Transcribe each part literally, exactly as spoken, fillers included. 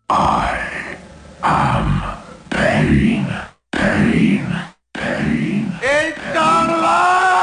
I am pain, pain, pain. It's not alive!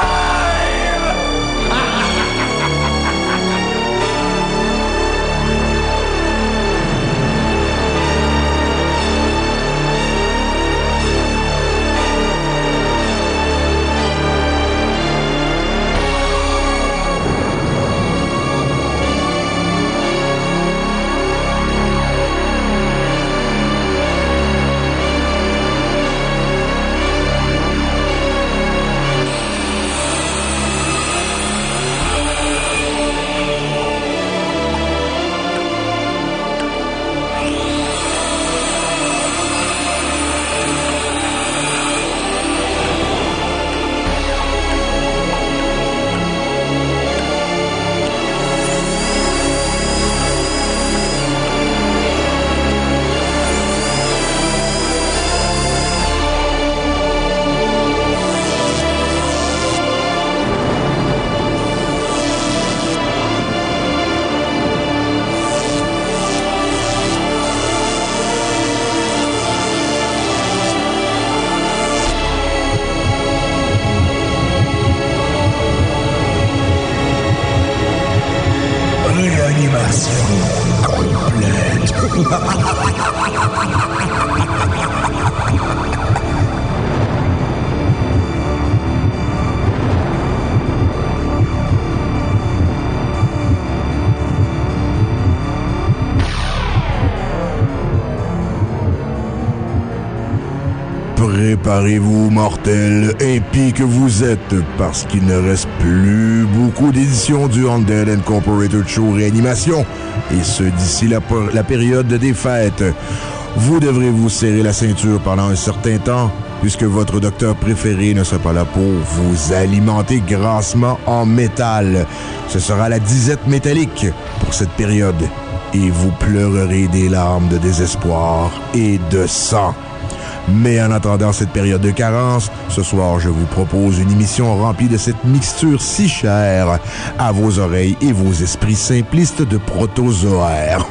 Préparez-vous, mortels, impies que vous êtes, parce qu'il ne reste plus beaucoup d'éditions du Undead Incorporated Show Réanimation, et ce d'ici la, la période des fêtes. Vous devrez vous serrer la ceinture pendant un certain temps, puisque votre docteur préféré ne sera pas là pour vous alimenter grassement en métal. Ce sera la disette métallique pour cette période, et vous pleurerez des larmes de désespoir et de sang. Mais en attendant cette période de carence, ce soir, je vous propose une émission remplie de cette mixture si chère à vos oreilles et vos esprits simplistes de protozoaires.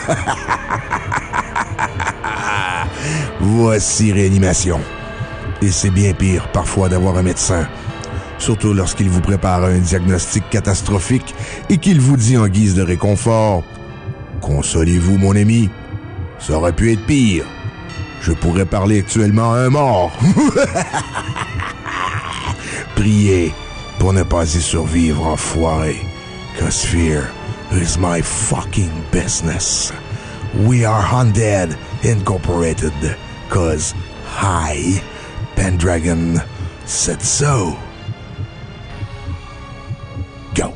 Voici Réanimation. Et c'est bien pire, parfois, d'avoir un médecin. Surtout lorsqu'il vous prépare un diagnostic catastrophique et qu'il vous dit en guise de réconfort « Consolez-vous, mon ami, ça aurait pu être pire. Je pourrais parler actuellement à un mort. » Priez pour ne pas y survivre, enfoiré. Cause fear is my fucking business. We are Undead Incorporated. Cause I, Pendragon, said so. Go.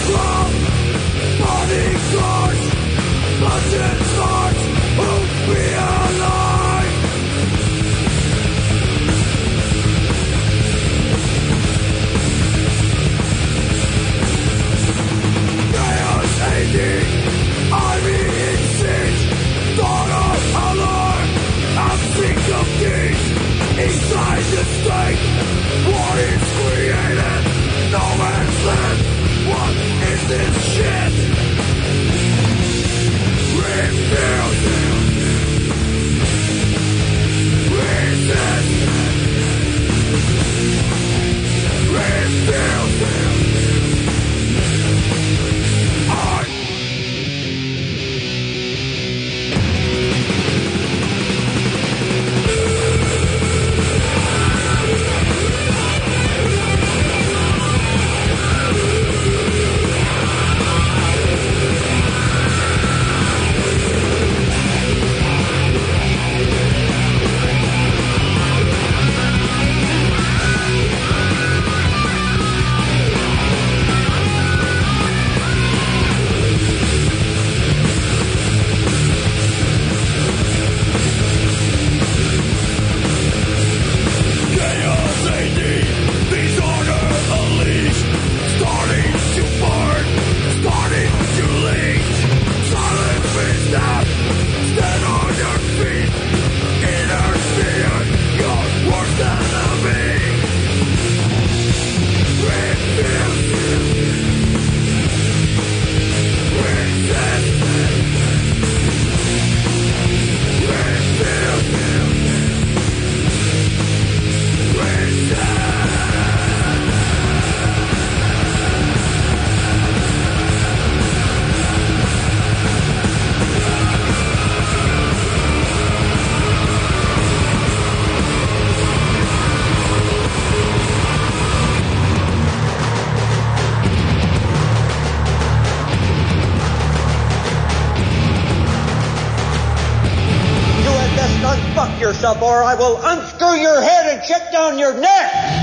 yourself, or I will unscrew your head and check down your neck!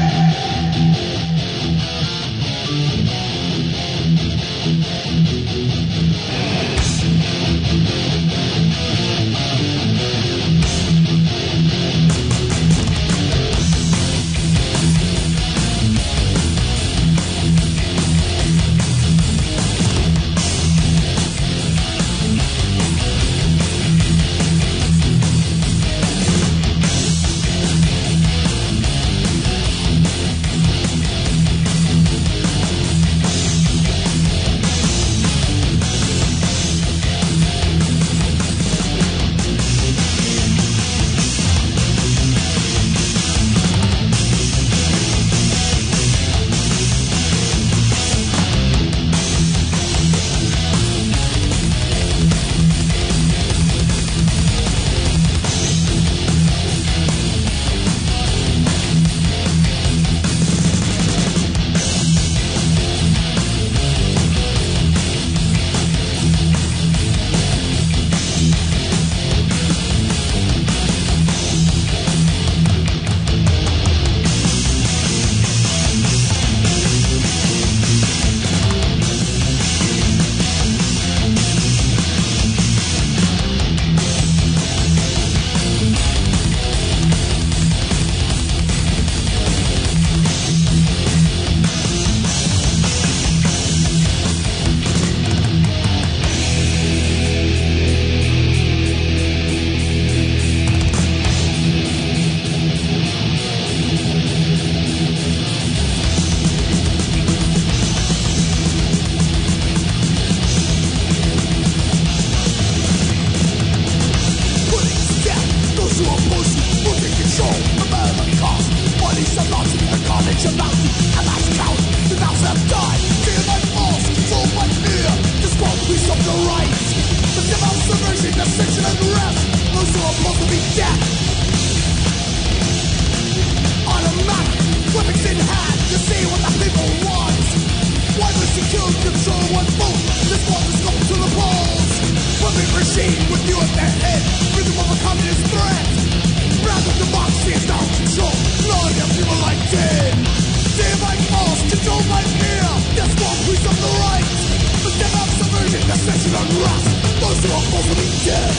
Control my fear, that's one piece of the right. section unrest. Those who are supposed to be dead.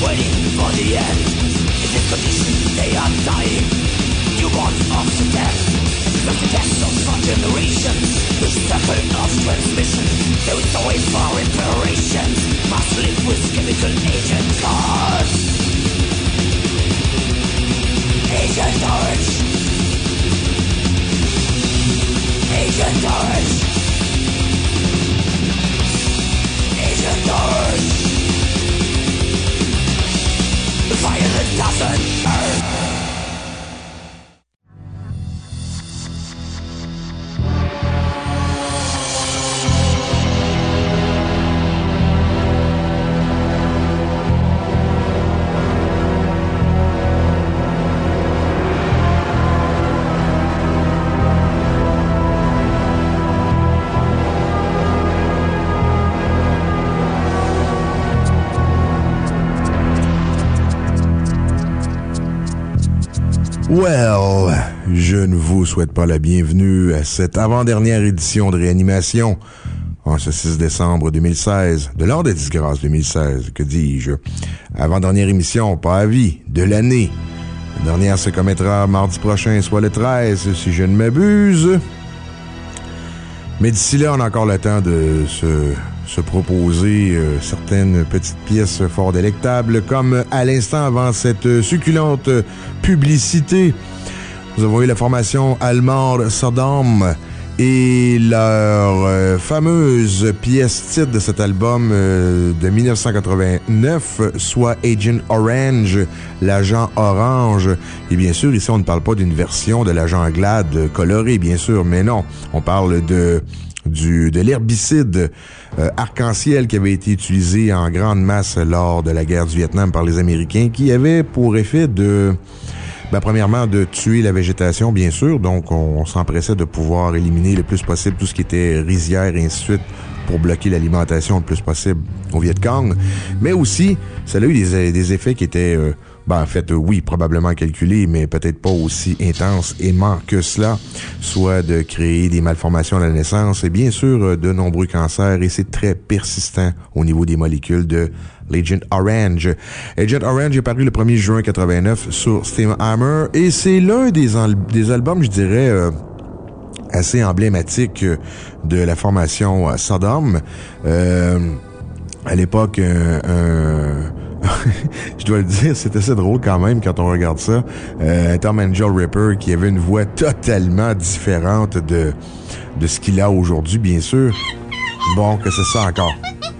waiting for the end. In this condition they are dying, newborn of the death. Because the death of our generations, the circle of transmission. There is no way for reparations, must live with chemical agent cards. Agent Orange, Agent Orange, Agent Orange. The fire that doesn't burn. Well, je ne vous souhaite pas la bienvenue à cette avant-dernière édition de Réanimation en ce six décembre deux mille seize, de l'an de disgrâce deux mille seize, que dis-je. Avant-dernière émission, pas à vie, de l'année. La dernière se commettra mardi prochain, soit le treize, si je ne m'abuse. Mais d'ici là, on a encore le temps de se, se proposer euh, certaines petites pièces fort délectables, comme à l'instant avant cette succulente publicité. Nous avons eu la formation allemande Sodom et leur euh, fameuse pièce titre de cet album euh, de dix-neuf cent quatre-vingt-neuf, soit Agent Orange, l'agent orange. Et bien sûr, ici, on ne parle pas d'une version de l'agent Glad coloré, bien sûr, mais non. On parle de du de l'herbicide euh, arc-en-ciel qui avait été utilisé en grande masse lors de la guerre du Vietnam par les Américains, qui avait pour effet de... Ben, premièrement, de tuer la végétation, bien sûr. Donc, on, on s'empressait de pouvoir éliminer le plus possible tout ce qui était rizière et ainsi de suite pour bloquer l'alimentation le plus possible au Viet Cong. Mais aussi, ça a eu des, des effets qui étaient, euh, ben, en fait, euh, oui, probablement calculés, mais peut-être pas aussi intenses aimants que cela, soit de créer des malformations à la naissance et bien sûr euh, de nombreux cancers, et c'est très persistant au niveau des molécules de l'Agent Orange. Agent Orange est paru le premier juin quatre-vingt-neuf sur Steam Hammer, et c'est l'un des, al- des albums, je dirais, euh, assez emblématique de la formation euh, Sodom. Euh, à l'époque, un... un je dois le dire, c'est assez drôle quand même quand on regarde ça. Euh, Tom Angel Ripper qui avait une voix totalement différente de, de ce qu'il a aujourd'hui, bien sûr. Bon, que c'est ça encore.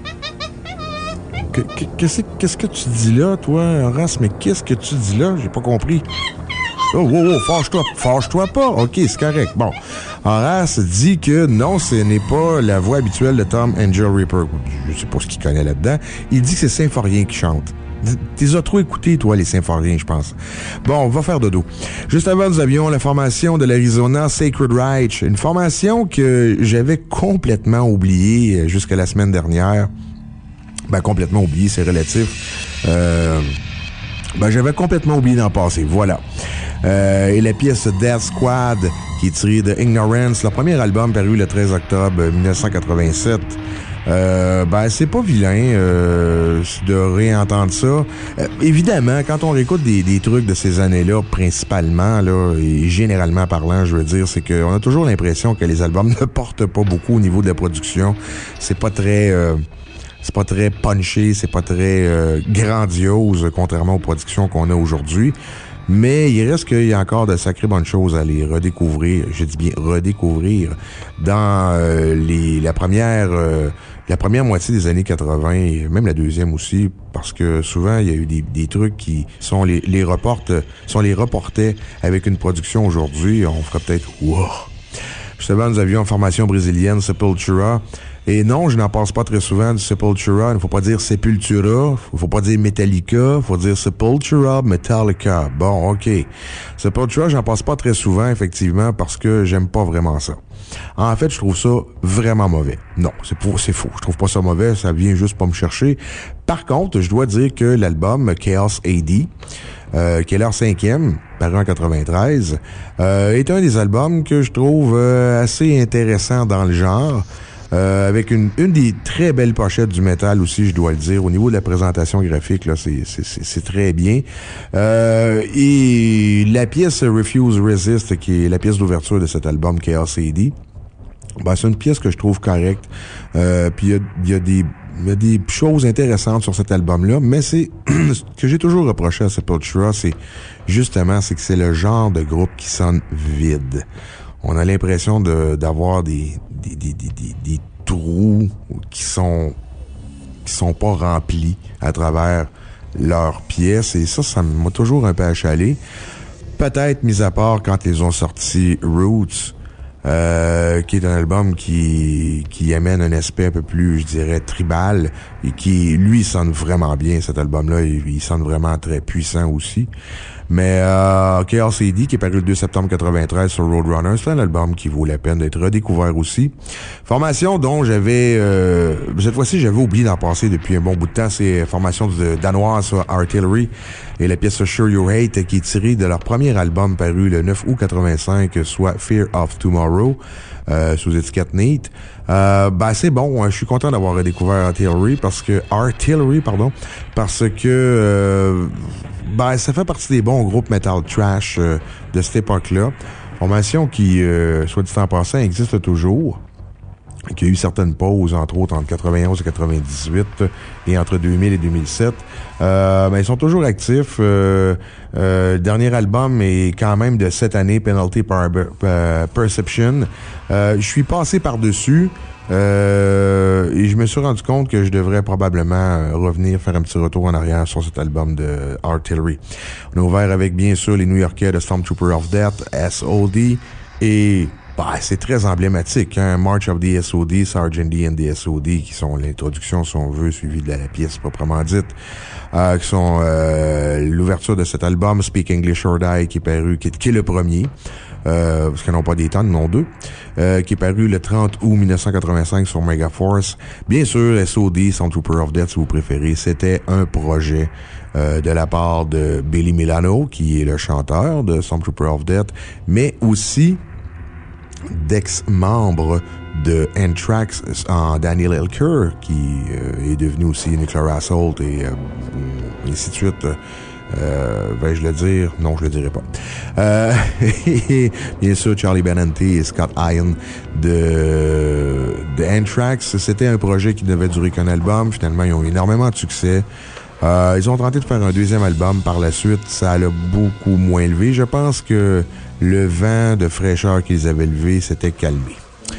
Que, que, qu'est-ce, qu'est-ce que tu dis là, toi, Horace? Mais qu'est-ce que tu dis là? J'ai pas compris. Oh, oh, oh, fâche-toi. Fâche-toi pas. OK, c'est correct. Bon. Horace dit que non, ce n'est pas la voix habituelle de Tom Angel Ripper. Je sais pas ce qu'il connaît là-dedans. Il dit que c'est Symphorien qui chante. T'es as trop écouté, toi, les Symphoriens, je pense. Bon, on va faire dodo. Juste avant, nous avions la formation de l'Arizona Sacred Reich. Une formation que j'avais complètement oubliée jusqu'à la semaine dernière. Ben, complètement oublié, c'est relatif. Euh, ben, j'avais complètement oublié d'en passer. Voilà. Euh, et la pièce Death Squad, qui est tirée de Ignorance, le premier album paru le treize octobre dix-neuf cent quatre-vingt-sept. Euh, ben, c'est pas vilain euh, de réentendre ça. Euh, évidemment, quand on réécoute des, des trucs de ces années-là, principalement, là, et généralement parlant, je veux dire, c'est qu'on a toujours l'impression que les albums ne portent pas beaucoup au niveau de la production. C'est pas très... Euh, C'est pas très punché, c'est pas très euh, grandiose, contrairement aux productions qu'on a aujourd'hui. Mais il reste qu'il y a encore de sacrées bonnes choses à les redécouvrir, je dis bien redécouvrir, dans euh, les, la première euh, la première moitié des années quatre-vingts, et même la deuxième aussi, parce que souvent il y a eu des, des trucs qui sont les, les reportent, sont les reportés avec une production aujourd'hui, on ferait peut-être wow. Justement, nous avions en formation brésilienne Sepultura. Et non, je n'en passe pas très souvent du Sepultura. Il ne faut pas dire Sepultura, il ne faut pas dire Metallica, il faut dire Sepultura, Metallica. Bon, OK. Sepultura, j'en passe pas très souvent, effectivement, parce que j'aime pas vraiment ça. En fait, je trouve ça vraiment mauvais. Non, c'est, pour, c'est faux. Je trouve pas ça mauvais, ça vient juste pas me chercher. Par contre, je dois dire que l'album Chaos A D, euh, qui est leur cinquième, paru en quatre-vingt-treize, euh, est un des albums que je trouve euh, assez intéressant dans le genre. Euh, avec une, une des très belles pochettes du métal aussi, je dois le dire. Au niveau de la présentation graphique, là, c'est, c'est, c'est, c'est très bien. Euh, et la pièce Refuse Resist, qui est la pièce d'ouverture de cet album Chaos A D, ben, c'est une pièce que je trouve correcte. Euh, puis il y a, y a des Il y a des choses intéressantes sur cet album-là, mais c'est ce que j'ai toujours reproché à Sepultura, c'est justement c'est que c'est le genre de groupe qui sonne vide. On a l'impression de d'avoir des des, des, des, des, des trous qui sont qui sont pas remplis à travers leurs pièces, et ça, ça m'a toujours un peu achalé. Peut-être, mis à part quand ils ont sorti Roots, Euh, qui est un album qui qui amène un aspect un peu plus, je dirais, tribal, et qui, lui, sonne vraiment bien, cet album-là. Il, il sonne vraiment très puissant aussi. Mais euh, Chaos A D, qui est paru le deux septembre quatre-vingt-treize sur Roadrunner, c'est un album qui vaut la peine d'être redécouvert aussi. Formation dont j'avais... Euh, cette fois-ci, j'avais oublié d'en passer depuis un bon bout de temps. C'est formation de, danoise Artillery, et la pièce Sure You Hate, qui est tirée de leur premier album paru le neuf août quatre-vingt-cinq, soit Fear of Tomorrow, euh, sous étiquette Neat. Euh, ben, c'est bon, je suis content d'avoir redécouvert Artillery, parce que... Artillery, pardon, parce que... Euh, ben, ça fait partie des bons groupes metal trash euh, de cette époque-là. Formation qui, euh, soit dit en passant, existe toujours, qui a eu certaines pauses, entre autres entre quatre-vingt-onze et quatre-vingt-dix-huit et entre deux mille et deux mille sept. Euh, ben, ils sont toujours actifs. Euh, euh, le dernier album est quand même de cette année, Penalty par uh, Perception. Euh, je suis passé par-dessus. Euh, et je me suis rendu compte que je devrais probablement revenir faire un petit retour en arrière sur cet album de Artillery. On a ouvert avec, bien sûr, les New-Yorkais de Stormtrooper of Death, S O D, et bah, c'est très emblématique, hein? March of the S O D, Sergeant D and the S O D, qui sont l'introduction, si on veut, suivie de la, la pièce proprement dite, euh, qui sont euh, l'ouverture de cet album, Speak English or Die, qui est paru, qui est, qui est le premier. Euh, parce qu'ils n'ont pas des tonnes, non deux, euh, qui est paru le trente août mille neuf cent quatre-vingt-cinq sur Megaforce. Bien sûr, S O D, Stormtrooper of Death, si vous préférez, c'était un projet euh, de la part de Billy Milano, qui est le chanteur de Stormtrooper of Death, mais aussi d'ex-membres de Anthrax en Daniel Elker, qui euh, est devenu aussi Nuclear Assault, et euh, ainsi de suite. Euh, vais-je le dire? Non, je le dirai pas. Euh, et bien sûr, Charlie Benante et Scott Ian de, de Anthrax. C'était un projet qui devait durer qu'un album. Finalement, ils ont eu énormément de succès. Euh, ils ont tenté de faire un deuxième album par la suite. Ça l'a beaucoup moins levé. Je pense que le vent de fraîcheur qu'ils avaient levé s'était calmé.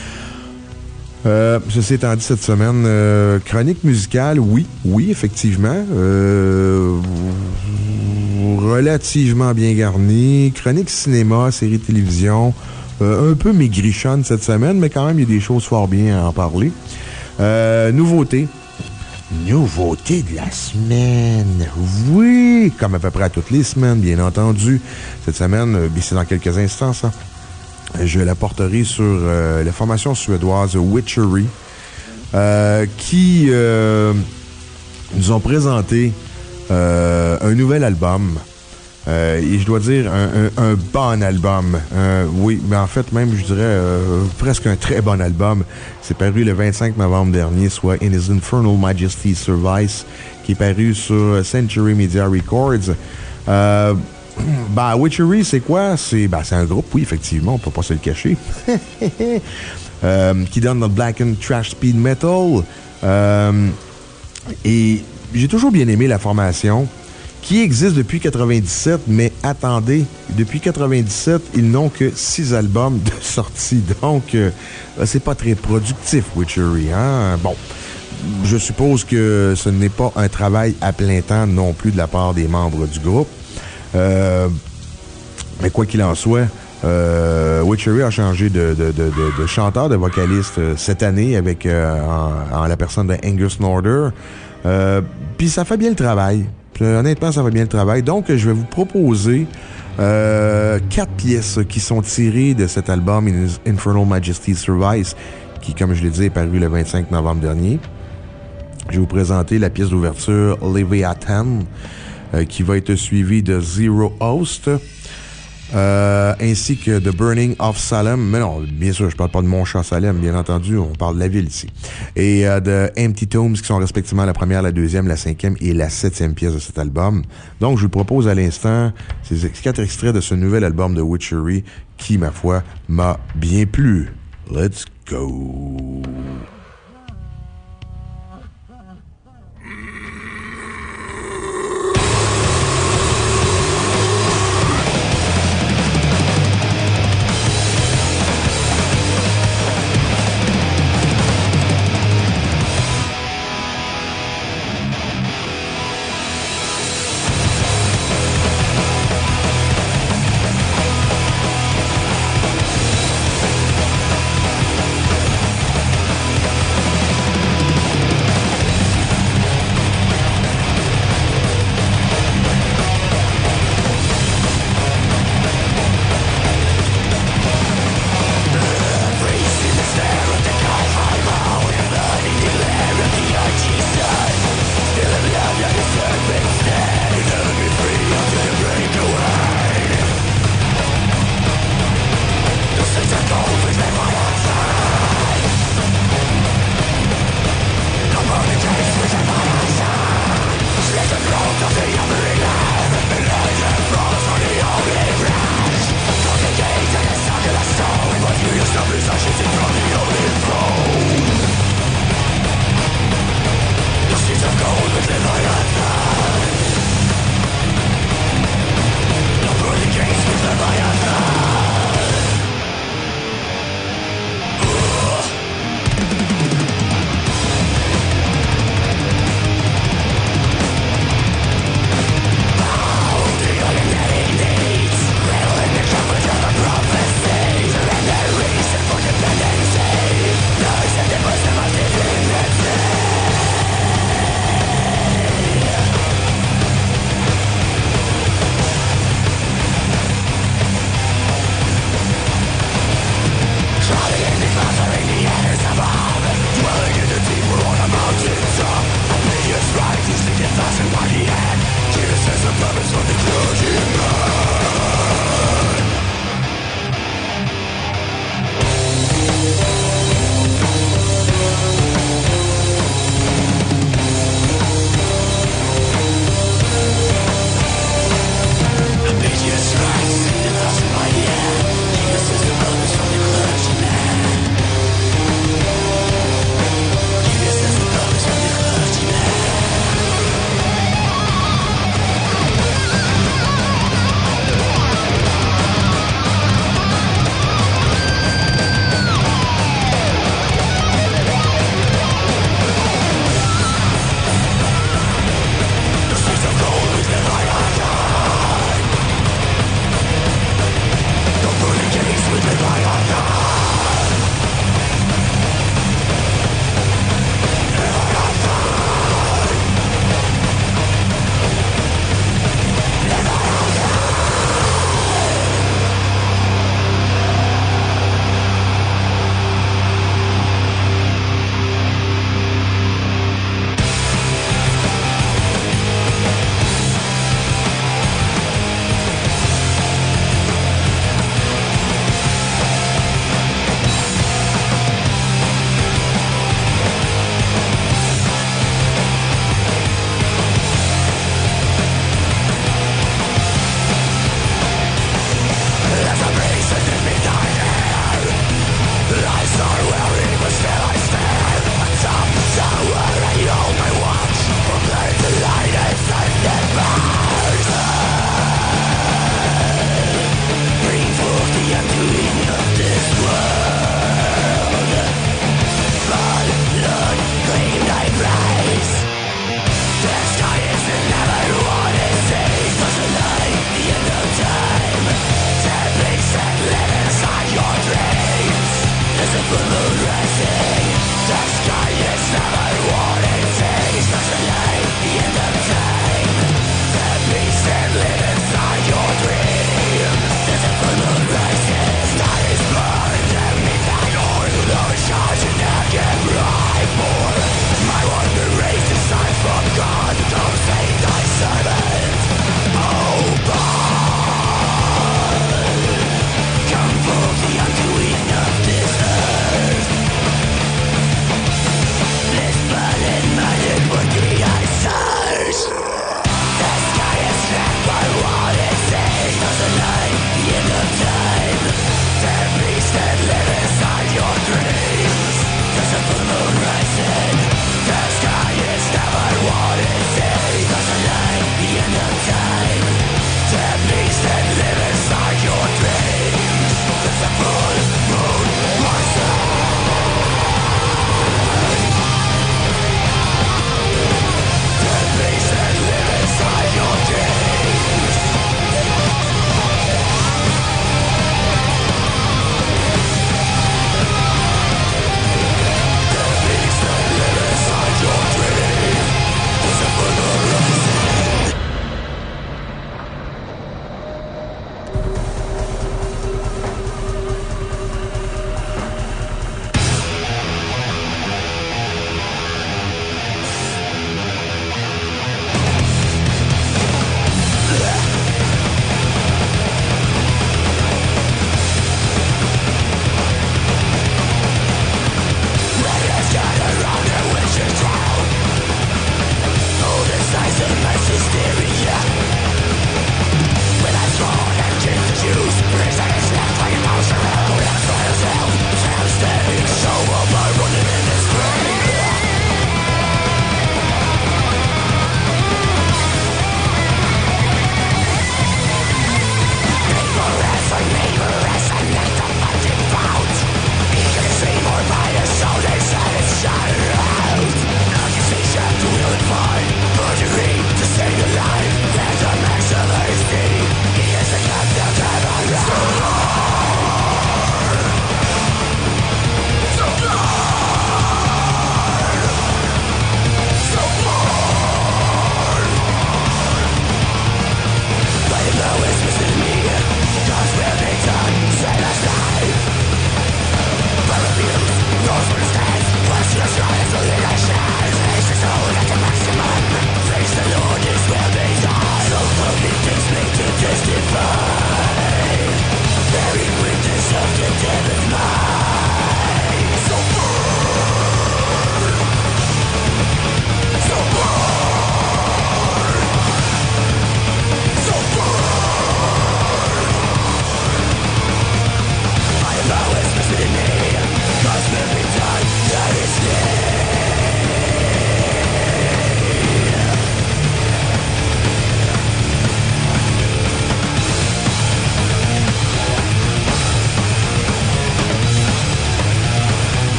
Euh, ceci étant dit, cette semaine, euh, chronique musicale, oui, oui, effectivement. Euh, relativement bien garnie. Chronique cinéma, série télévision, euh, un peu maigrichonne cette semaine, mais quand même, il y a des choses fort bien à en parler. Euh, nouveauté. Nouveauté de la semaine. Oui, comme à peu près à toutes les semaines, bien entendu. Cette semaine, euh, c'est dans quelques instants, ça. Je la porterai sur euh, la formation suédoise Witchery, euh, qui euh, nous ont présenté euh, un nouvel album. Euh, et je dois dire, un, un, un bon album. Euh, oui, mais en fait, même, je dirais, euh, presque un très bon album. C'est paru le vingt-cinq novembre dernier, soit In His Infernal Majesty Service, qui est paru sur Century Media Records. Euh, Ben, Witchery, c'est quoi? C'est ben, c'est un groupe, oui, effectivement, on peut pas se le cacher, euh, qui donne notre black and trash speed metal. Euh, et j'ai toujours bien aimé la formation, qui existe depuis quatre-vingt-dix-sept, mais attendez, depuis quatre-vingt-dix-sept, ils n'ont que six albums de sortie, donc euh, c'est pas très productif, Witchery, hein? Bon, je suppose que ce n'est pas un travail à plein temps non plus de la part des membres du groupe. Euh, mais quoi qu'il en soit, euh, Witchery a changé de, de, de, de, de chanteur, de vocaliste euh, cette année avec euh, en, en la personne de Angus Norder. Euh, Puis ça fait bien le travail. Puis, honnêtement, ça fait bien le travail. Donc, je vais vous proposer euh, quatre pièces qui sont tirées de cet album Infernal Majesty Service, qui, comme je l'ai dit, est paru le vingt-cinq novembre dernier. Je vais vous présenter la pièce d'ouverture Leviathan, Euh, qui va être suivi de Zero Host. Euh, ainsi que The Burning of Salem. Mais non, bien sûr, je parle pas de mon chat Salem, bien entendu, on parle de la ville ici. Et euh, de Empty Tombs, qui sont respectivement la première, la deuxième, la cinquième et la septième pièce de cet album. Donc, je vous propose à l'instant ces quatre extraits de ce nouvel album de Witchery qui, ma foi, m'a bien plu. Let's go! We'll be right back.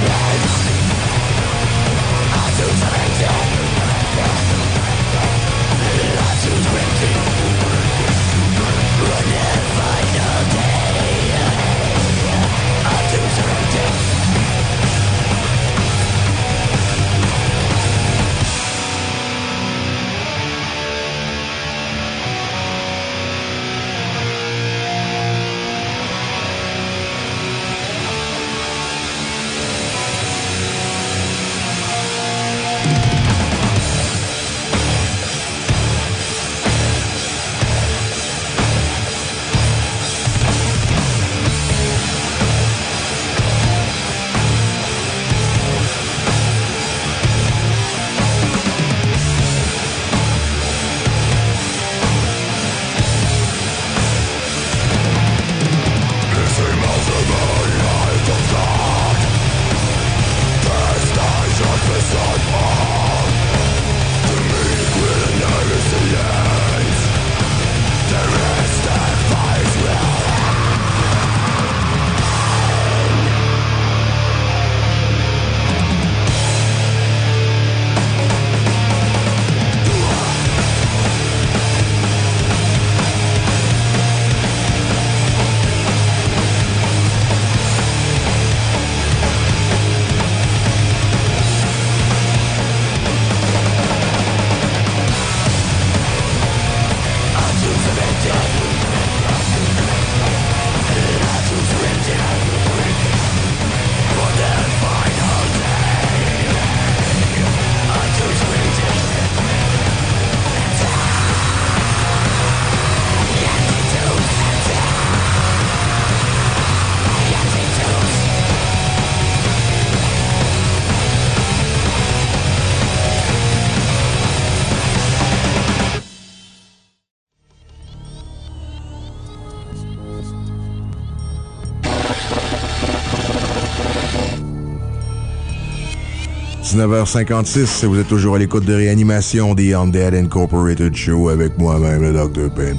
dix-neuf heures cinquante-six, vous êtes toujours à l'écoute de Réanimation des Undead Incorporated Show avec moi-même, le docteur Pain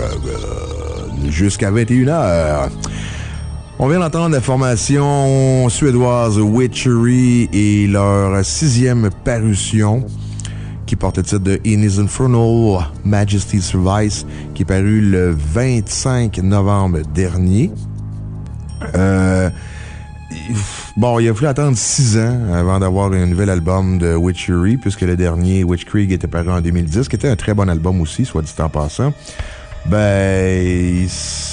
Pendragon, jusqu'à vingt et une heures. On vient d'entendre la formation suédoise Witchery et leur sixième parution qui porte le titre de In His Infernal Majesty Survives, qui est paru le vingt-cinq novembre dernier. Euh... Bon, il a fallu attendre six ans avant d'avoir un nouvel album de Witchery, puisque le dernier, Witchkrieg, était paru en deux mille dix, qui était un très bon album aussi, soit dit en passant. Ben,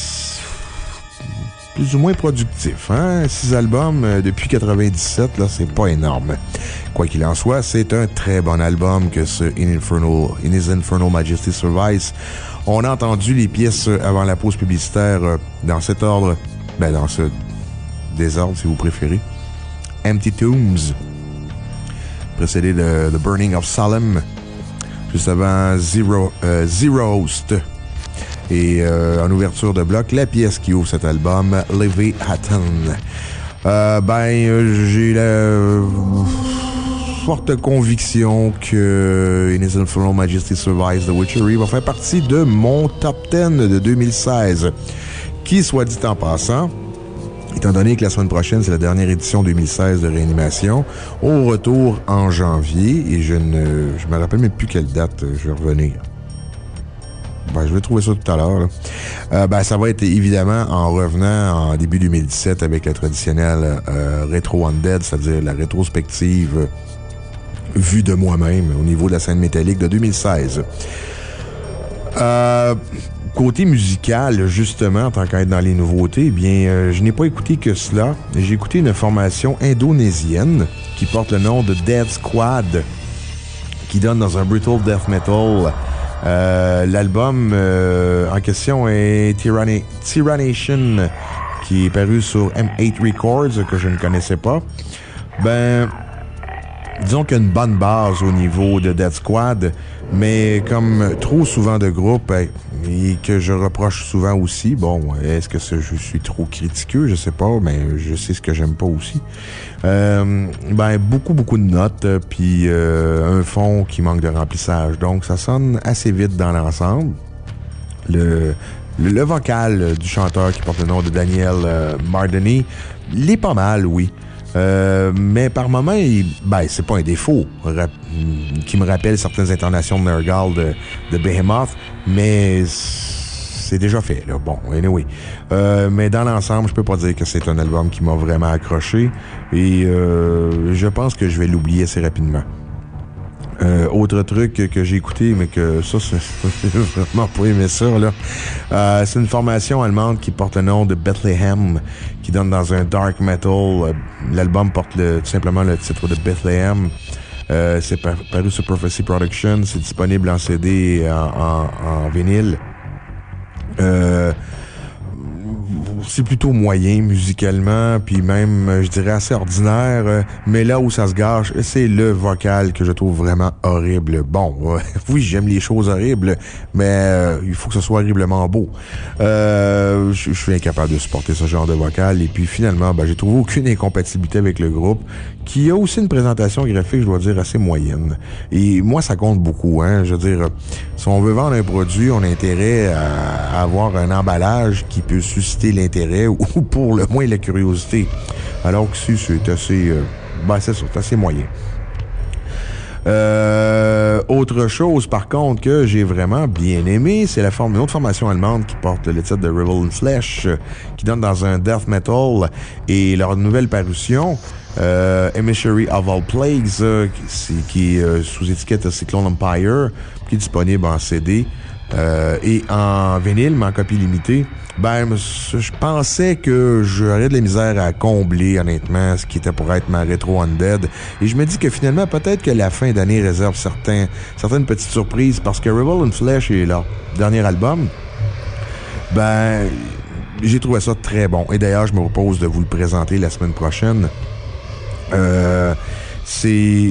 plus ou moins productif, hein? Six albums euh, depuis quatre-vingt-dix-sept, là, c'est pas énorme. Quoi qu'il en soit, c'est un très bon album que ce In, Infernal, In His Infernal Majesty Survives. On a entendu les pièces avant la pause publicitaire euh, dans cet ordre, ben, dans ce désordre, si vous préférez. Empty Tombs, précédé de The Burning of Salem, juste avant Zero, euh, Zerost. Et euh, en ouverture de bloc, la pièce qui ouvre cet album, Leviathan. Euh, ben, j'ai la euh, forte conviction que In His Infernal Majesty Survives The Witchery va faire partie de mon top dix de deux mille seize, qui, soit dit en passant, étant donné que la semaine prochaine, c'est la dernière édition deux mille seize de Réanimation, au retour en janvier, et je ne je me rappelle même plus quelle date je vais revenir. Ben, je vais trouver ça tout à l'heure. Euh, ben, ça va être évidemment en revenant en début deux mille dix-sept avec la traditionnelle euh, Retro Undead, c'est-à-dire la rétrospective euh, vue de moi-même au niveau de la scène métallique de deux mille seize. Euh... Côté musical, justement, en tant qu'être dans les nouveautés, eh bien, euh, je n'ai pas écouté que cela. J'ai écouté une formation indonésienne qui porte le nom de Dead Squad, qui donne dans un brutal death metal. Euh, l'album euh, en question est Tyranni- Tyrannation, qui est paru sur M huit Records, que je ne connaissais pas. Ben, disons qu'il y a une bonne base au niveau de Dead Squad, mais comme trop souvent de groupes, et que je reproche souvent aussi, bon, est-ce que je suis trop critiqueux? Je sais pas, mais je sais ce que j'aime pas aussi. Euh, ben, beaucoup, beaucoup de notes, puis euh, un fond qui manque de remplissage. Donc, ça sonne assez vite dans l'ensemble. Le, le, le vocal du chanteur qui porte le nom de Daniel euh, Mardini, il est pas mal, oui. Euh, mais par moments, il, ben, c'est pas un défaut rap, qui me rappelle certaines intonations de Nergal de, de Behemoth, mais c'est déjà fait, là. Bon, anyway. Euh, mais dans l'ensemble, je peux pas dire que c'est un album qui m'a vraiment accroché et euh, je pense que je vais l'oublier assez rapidement. Euh, autre truc que, que j'ai écouté, mais que ça, c'est, j'ai vraiment pas aimé ça, là. Euh, c'est une formation allemande qui porte le nom de Bethlehem, qui donne dans un dark metal. Euh, l'album porte le, tout simplement le titre de Bethlehem. Euh, c'est par, paru sur Prophecy Production. C'est disponible en C D et en, en, en vinyle. Euh, c'est plutôt moyen musicalement, puis même, je dirais, assez ordinaire. Mais là où ça se gâche, c'est le vocal que je trouve vraiment horrible. Bon, euh, oui, j'aime les choses horribles, mais euh, il faut que ce soit horriblement beau. Euh, je, je suis incapable de supporter ce genre de vocal. Et puis finalement, ben, j'ai trouvé aucune incompatibilité avec le groupe, qui a aussi une présentation graphique, je dois dire, assez moyenne. Et moi, ça compte beaucoup, hein. Je veux dire, si on veut vendre un produit, on a intérêt à avoir un emballage qui peut susciter l'intérêt ou pour le moins la curiosité. Alors que si c'est assez... Euh, ben, c'est ça, c'est assez moyen. Euh, autre chose, par contre, que j'ai vraiment bien aimé, c'est la forme, une autre formation allemande qui porte le titre de Rebel in Flesh, euh, qui donne dans un death metal, et leur nouvelle parution, euh, Emissary of All Plagues, euh, qui, qui est euh, sous étiquette Cyclone Empire, qui est disponible en C D euh, et en vinyle, mais en copie limitée. Ben, je pensais que j'aurais de la misère à combler, honnêtement, ce qui était pour être ma rétro Undead. Et je me dis que finalement, peut-être que la fin d'année réserve certains, certaines petites surprises, parce que Rebel in Flesh est leur dernier album. Ben, j'ai trouvé ça très bon. Et d'ailleurs, je me propose de vous le présenter la semaine prochaine. Euh, c'est...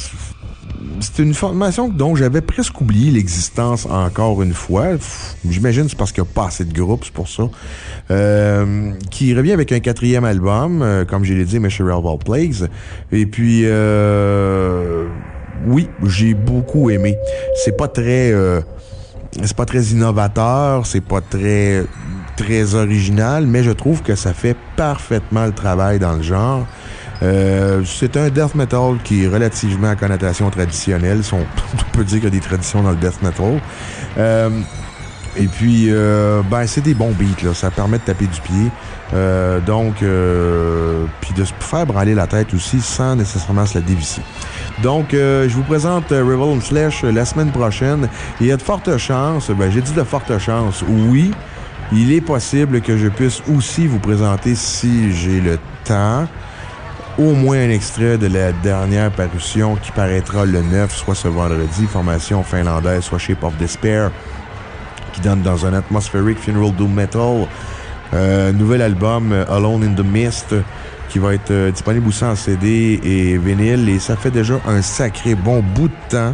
C'est une formation dont j'avais presque oublié l'existence encore une fois. J'imagine que c'est parce qu'il n'y a pas assez de groupes, c'est pour ça. Euh, qui revient avec un quatrième album, euh, comme je l'ai dit, Emissary of All Plagues. Et puis, euh, oui, j'ai beaucoup aimé. C'est pas très... Euh, c'est pas très innovateur, c'est pas très, très original, mais je trouve que ça fait parfaitement le travail dans le genre. Euh, c'est un death metal qui est relativement à connotation traditionnelle. On peut dire qu'il y a des traditions dans le death metal. Euh, et puis, euh, ben, c'est des bons beats, là. Ça permet de taper du pied. Euh, donc, euh, puis de se faire branler la tête aussi sans nécessairement se la dévisser. Donc, euh, je vous présente euh, Rebel in Flesh euh, la semaine prochaine. Il y a de fortes chances, ben, j'ai dit de fortes chances, oui. Il est possible que je puisse aussi vous présenter, si j'ai le temps, au moins un extrait de la dernière parution qui paraîtra le neuf, soit ce vendredi, formation finlandaise, soit Shape of Despair, qui donne dans un atmospheric funeral doom metal. Euh, nouvel album, Alone in the Mist, qui va être euh, disponible aussi en C D et vinyle. Et ça fait déjà un sacré bon bout de temps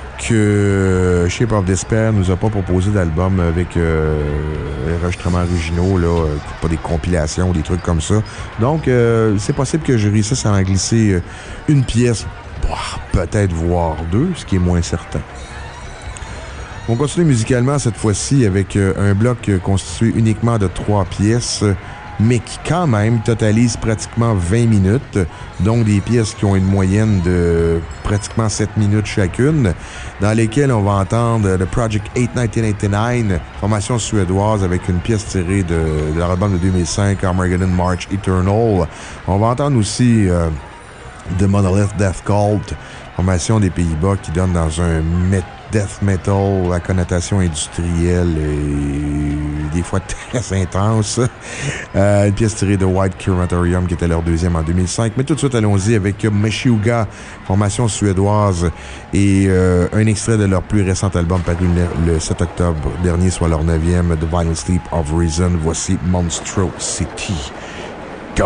que Shape of Despair nous a pas proposé d'album avec euh, enregistrements originaux, là, euh, pas des compilations ou des trucs comme ça. Donc, euh, c'est possible que je réussisse à en glisser euh, une pièce, bah, peut-être voire deux, ce qui est moins certain. On continue musicalement cette fois-ci avec euh, un bloc euh, constitué uniquement de trois pièces, mais qui quand même totalise pratiquement vingt minutes, donc des pièces qui ont une moyenne de pratiquement sept minutes chacune, dans lesquelles on va entendre The Project huit mille neuf cent quatre-vingt-dix-neuf, formation suédoise avec une pièce tirée de, de leur album de deux mille cinq, Armageddon March Eternal. On va entendre aussi euh, The Monolith Death Cult, formation des Pays-Bas qui donne dans un met- death metal à connotation industrielle et des fois très intense. Euh, une pièce tirée de White Crematorium qui était leur deuxième en deux mille cinq. Mais tout de suite, allons-y avec Meshuggah, formation suédoise, et euh, un extrait de leur plus récent album paru le, le sept octobre dernier, soit leur neuvième, The Vinyl Sleep of Reason. Voici Monstrosity. Go!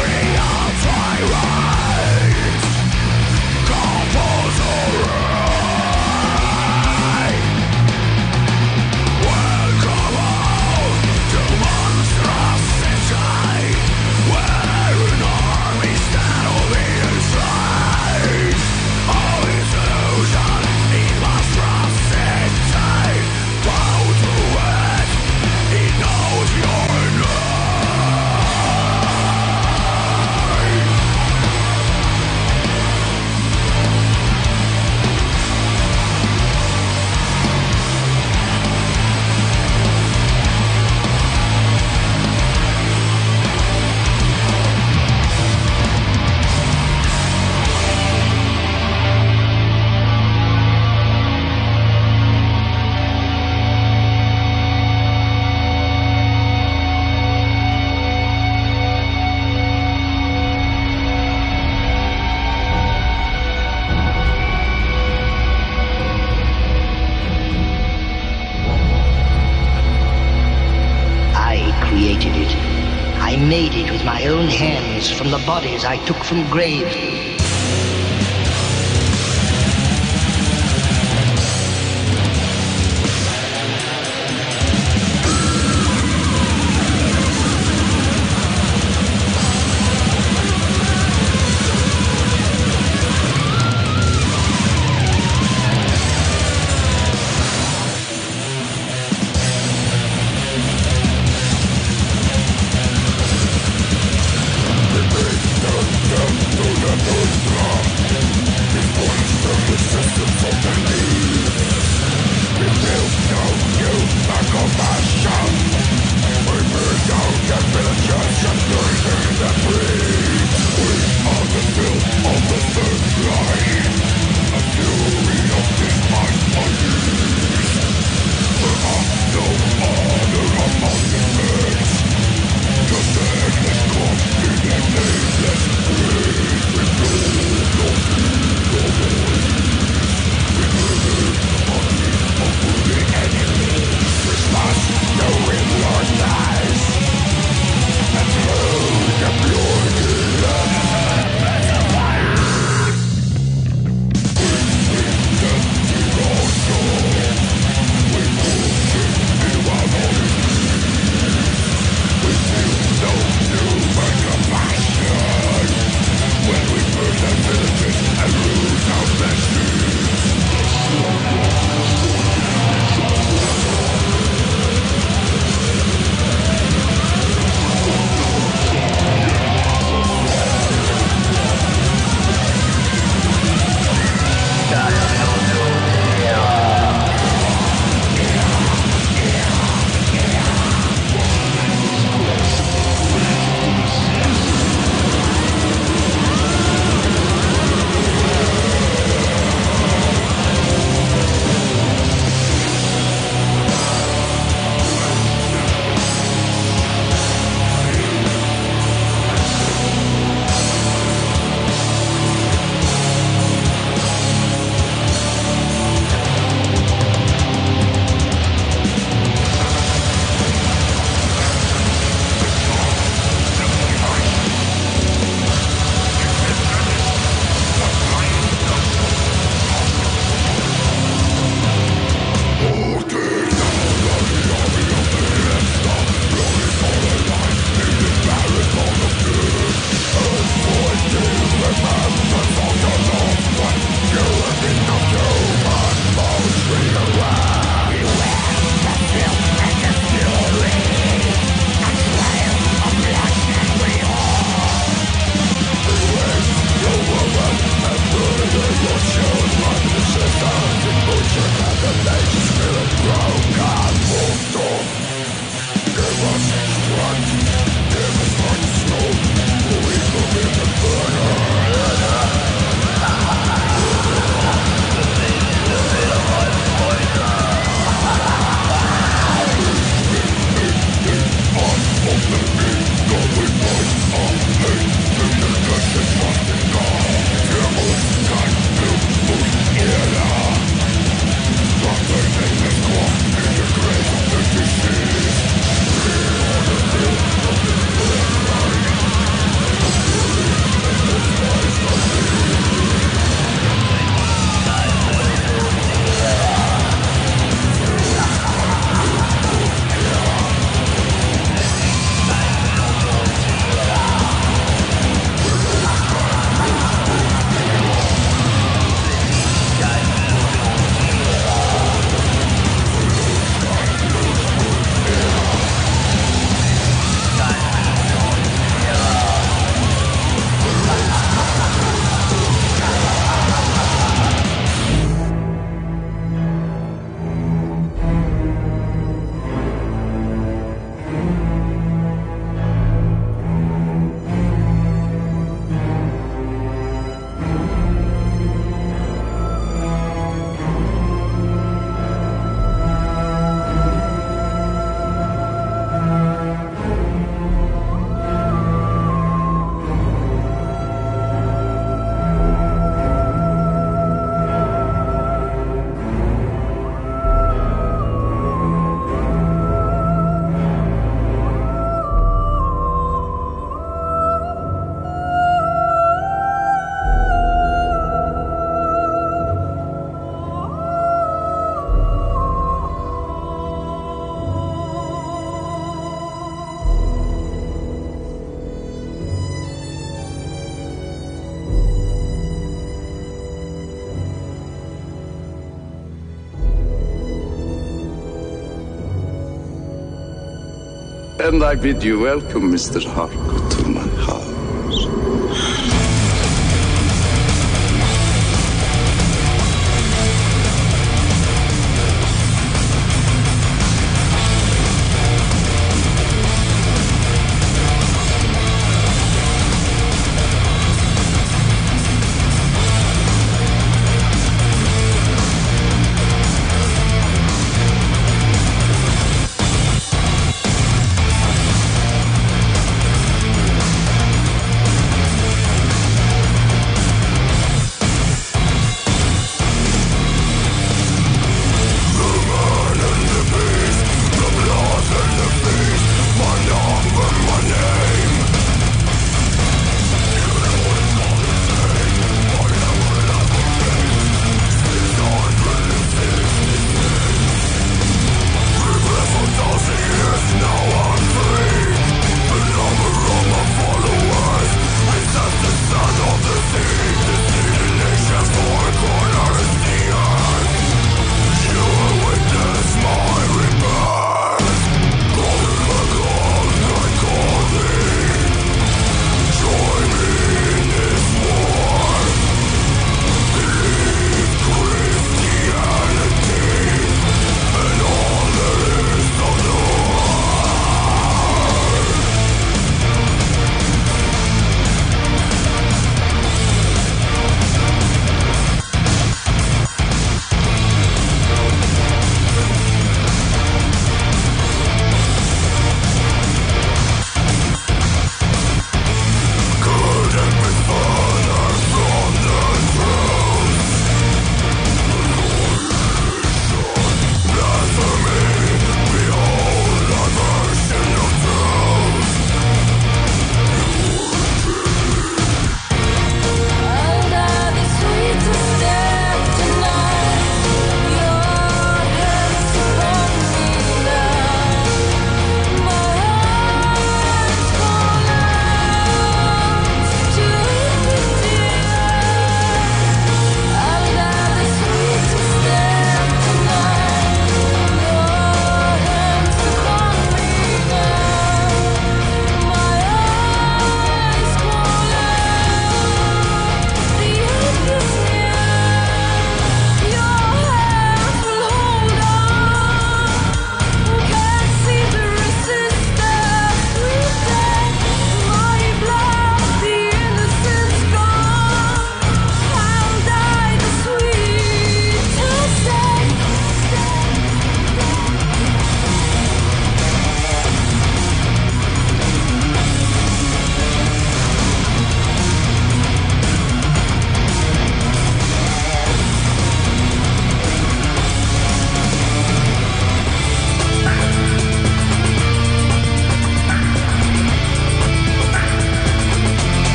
made it with my own hands from the bodies I took from graves. Don't And I bid you welcome, Mister Harcourt, to my house.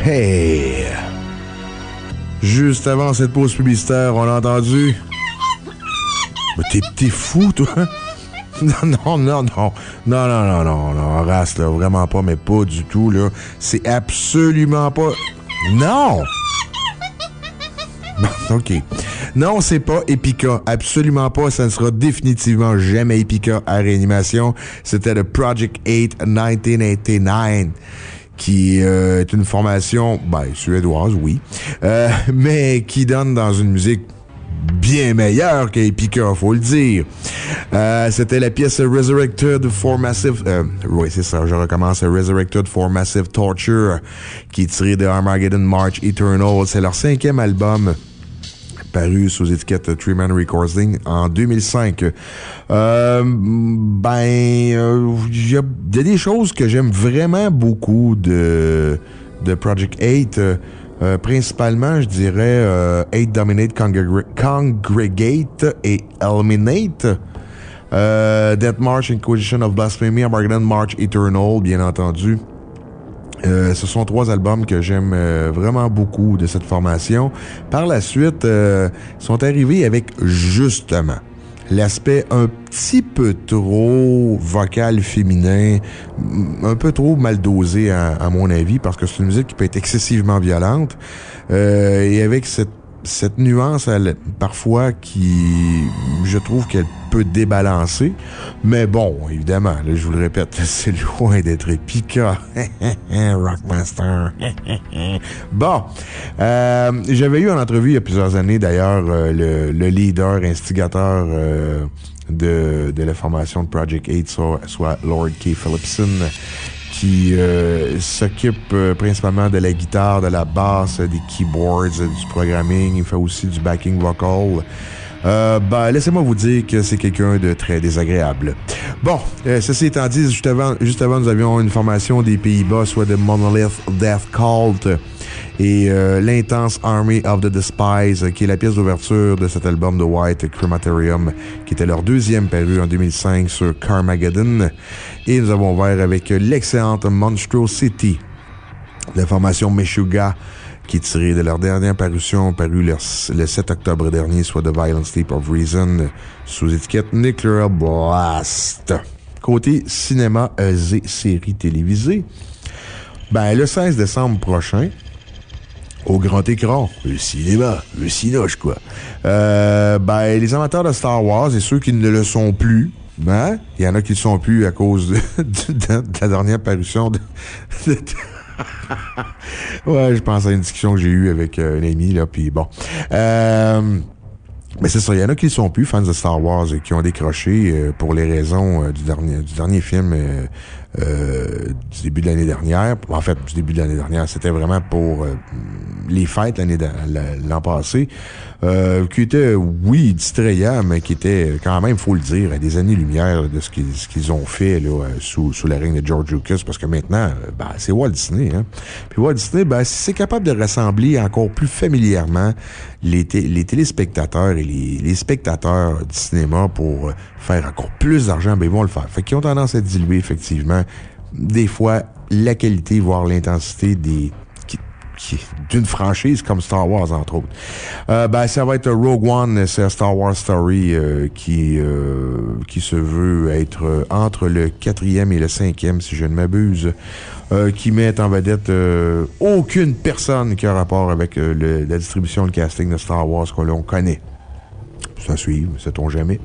Hey! Juste avant cette pause publicitaire, on l'a entendu. Mais t'es, t'es fou, toi? Non, non, non, non. Non, non, non, non, non. Race, là, vraiment pas, mais pas du tout, là. C'est absolument pas... Non! OK. Non, c'est pas Epica. Absolument pas. Ça ne sera définitivement jamais Epica à Réanimation. C'était le Project eight nineteen eighty-nine. Qui euh, est une formation, ben, suédoise, oui, euh, mais qui donne dans une musique bien meilleure qu'Epica, faut le dire. Euh, c'était la pièce Resurrected for Massive... Euh, oui, c'est ça, je recommence. Resurrected for Massive Torture, qui est tiré de Armageddon March Eternal. C'est leur cinquième album, paru sous étiquette Three Man Recording en deux mille cinq. Euh, ben, il euh, y, y a des choses que j'aime vraiment beaucoup de, de Project eight. Euh, euh, principalement, je dirais euh, eight Dominate, Congre- Congregate et Eliminate. Euh, Death March, Inquisition of Blasphemy, Armageddon March Eternal, bien entendu. Euh, ce sont trois albums que j'aime euh, vraiment beaucoup de cette formation. Par la suite, euh, sont arrivés avec justement l'aspect un petit peu trop vocal féminin, un peu trop mal dosé à, à mon avis, parce que c'est une musique qui peut être excessivement violente. Euh, et avec cette cette nuance, elle, parfois, qui, je trouve qu'elle peut débalancer. Mais bon, évidemment, là, je vous le répète, c'est loin d'être Epica. Rockmaster. Bon. Euh, j'avais eu en entrevue il y a plusieurs années, d'ailleurs, euh, le, le leader, instigateur euh, de, de la formation de Project eight, soit, soit Lord K. Phillipson, qui euh, s'occupe euh, principalement de la guitare, de la basse, des keyboards, euh, du programming. Il fait aussi du backing vocal. Euh, ben, laissez-moi vous dire que c'est quelqu'un de très désagréable. Bon, euh, ceci étant dit, juste avant, juste avant, nous avions une formation des Pays-Bas, soit de Monolith Death Cult et euh, l'Intense Army of the Despise, qui est la pièce d'ouverture de cet album de White Crematorium, qui était leur deuxième paru en deux mille cinq sur Carmageddon. Et nous avons ouvert avec l'excellente Monstrosity, la formation Meshuggah, qui est tirée de leur dernière parution, parue le, le sept octobre dernier, soit The Violent Sleep of Reason, sous étiquette Nuclear Blast. Côté cinéma et séries télévisées, ben, le seize décembre prochain, au grand écran, le cinéma, le cinoche, quoi. Euh, ben, les amateurs de Star Wars et ceux qui ne le sont plus, ben, il y en a qui ne le sont plus à cause de, de, de, de la dernière parution de... de ouais, je pense à une discussion que j'ai eue avec euh, un ami, là, puis bon. Euh... Mais c'est ça, il y en a qui ne sont plus fans de Star Wars et qui ont décroché euh, pour les raisons euh, du dernier du dernier film euh, euh, du début de l'année dernière. En fait, du début de l'année dernière, c'était vraiment pour euh, les fêtes l'année l'an passé, euh, qui était, oui, distrayant, mais qui était quand même, faut le dire, à des années-lumière de ce qu'ils, ce qu'ils ont fait là, sous, sous la règne de George Lucas, parce que maintenant, ben, c'est Walt Disney. Hein? Puis Walt Disney, ben, c'est capable de rassembler encore plus familièrement les, t- les téléspectateurs et les, les spectateurs du cinéma pour euh, faire encore plus d'argent, ben ils vont le faire. Fait qu'ils ont tendance à diluer, effectivement, des fois, la qualité, voire l'intensité des qui, qui, d'une franchise comme Star Wars, entre autres. Euh, ben, ça va être Rogue One, c'est Star Wars Story euh, qui euh, qui se veut être entre le quatrième et le cinquième, si je ne m'abuse. Euh, qui met en vedette euh, aucune personne qui a rapport avec euh, le, la distribution, le casting de Star Wars que l'on connaît. Ça suit, sait-on jamais.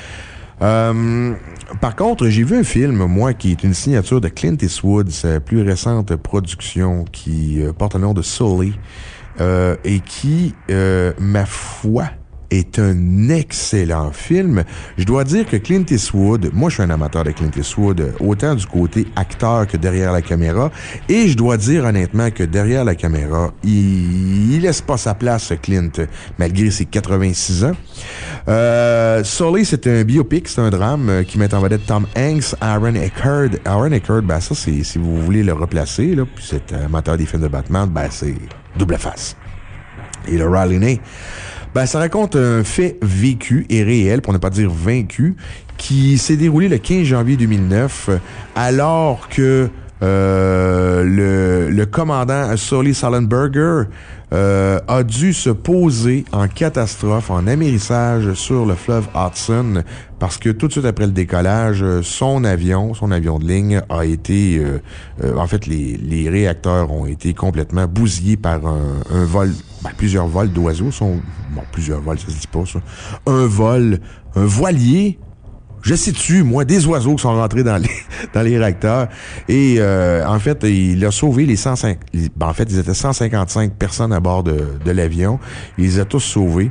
Euh, par contre, j'ai vu un film, moi, qui est une signature de Clint Eastwood, sa plus récente production, qui euh, porte le nom de Sully, euh, et qui, euh, ma foi, est un excellent film. Je dois dire que Clint Eastwood, moi je suis un amateur de Clint Eastwood, autant du côté acteur que derrière la caméra, et je dois dire honnêtement que derrière la caméra, il, il laisse pas sa place, Clint, malgré ses quatre-vingt-six ans. Euh, Sully, c'est un biopic, c'est un drame qui met en vedette Tom Hanks, Aaron Eckhart. Aaron Eckhart, ben ça, c'est, si vous voulez le replacer, là, puis c'est un amateur des films de Batman, ben c'est double face. Et le Riley, ben, ça raconte un fait vécu et réel, pour ne pas dire vaincu, qui s'est déroulé le quinze janvier deux mille neuf, alors que euh, le, le commandant Sully Sullenberger euh, a dû se poser en catastrophe, en amérissage sur le fleuve Hudson, parce que tout de suite après le décollage, son avion, son avion de ligne a été... Euh, euh, en fait, les, les réacteurs ont été complètement bousillés par un, un vol... Ben, plusieurs vols d'oiseaux sont... Bon, plusieurs vols, ça se dit pas, ça. Un vol, un voilier... Je situe, moi, des oiseaux qui sont rentrés dans les, dans les réacteurs. Et euh, en fait, il a sauvé les cent cinq... Ben, en fait, ils étaient cent cinquante-cinq personnes à bord de, de l'avion. Il les a tous sauvés.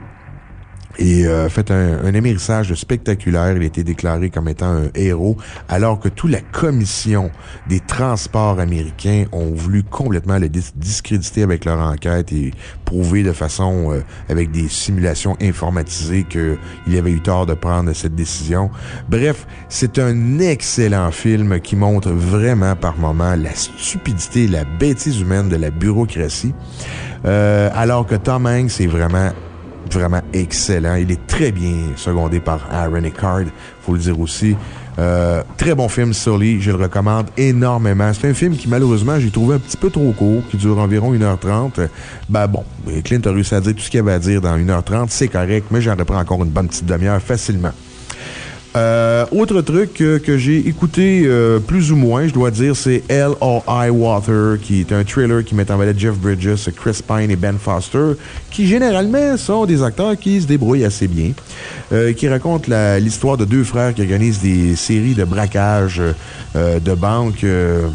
Et euh, fait un, un amérissage spectaculaire. Il a été déclaré comme étant un héros, alors que toute la commission des transports américains ont voulu complètement le dis- discréditer avec leur enquête et prouver de façon, euh, avec des simulations informatisées, qu'il avait eu tort de prendre cette décision. Bref, c'est un excellent film qui montre vraiment par moments la stupidité, la bêtise humaine de la bureaucratie, euh, alors que Tom Hanks est vraiment vraiment excellent. Il est très bien secondé par Aaron Eckhart, faut le dire aussi. Euh, très bon film, Sully, je le recommande énormément. C'est un film qui, malheureusement, j'ai trouvé un petit peu trop court, qui dure environ une heure trente. Ben bon, Clint a réussi à dire tout ce qu'il avait à dire dans une heure trente, c'est correct, mais j'en reprends encore une bonne petite demi-heure facilement. Euh, autre truc euh, que j'ai écouté euh, plus ou moins, je dois dire, c'est Hell or High Water, qui est un thriller qui met en vedette Jeff Bridges, Chris Pine et Ben Foster, qui généralement sont des acteurs qui se débrouillent assez bien, euh, qui racontent la, l'histoire de deux frères qui organisent des séries de braquages euh, de banques euh,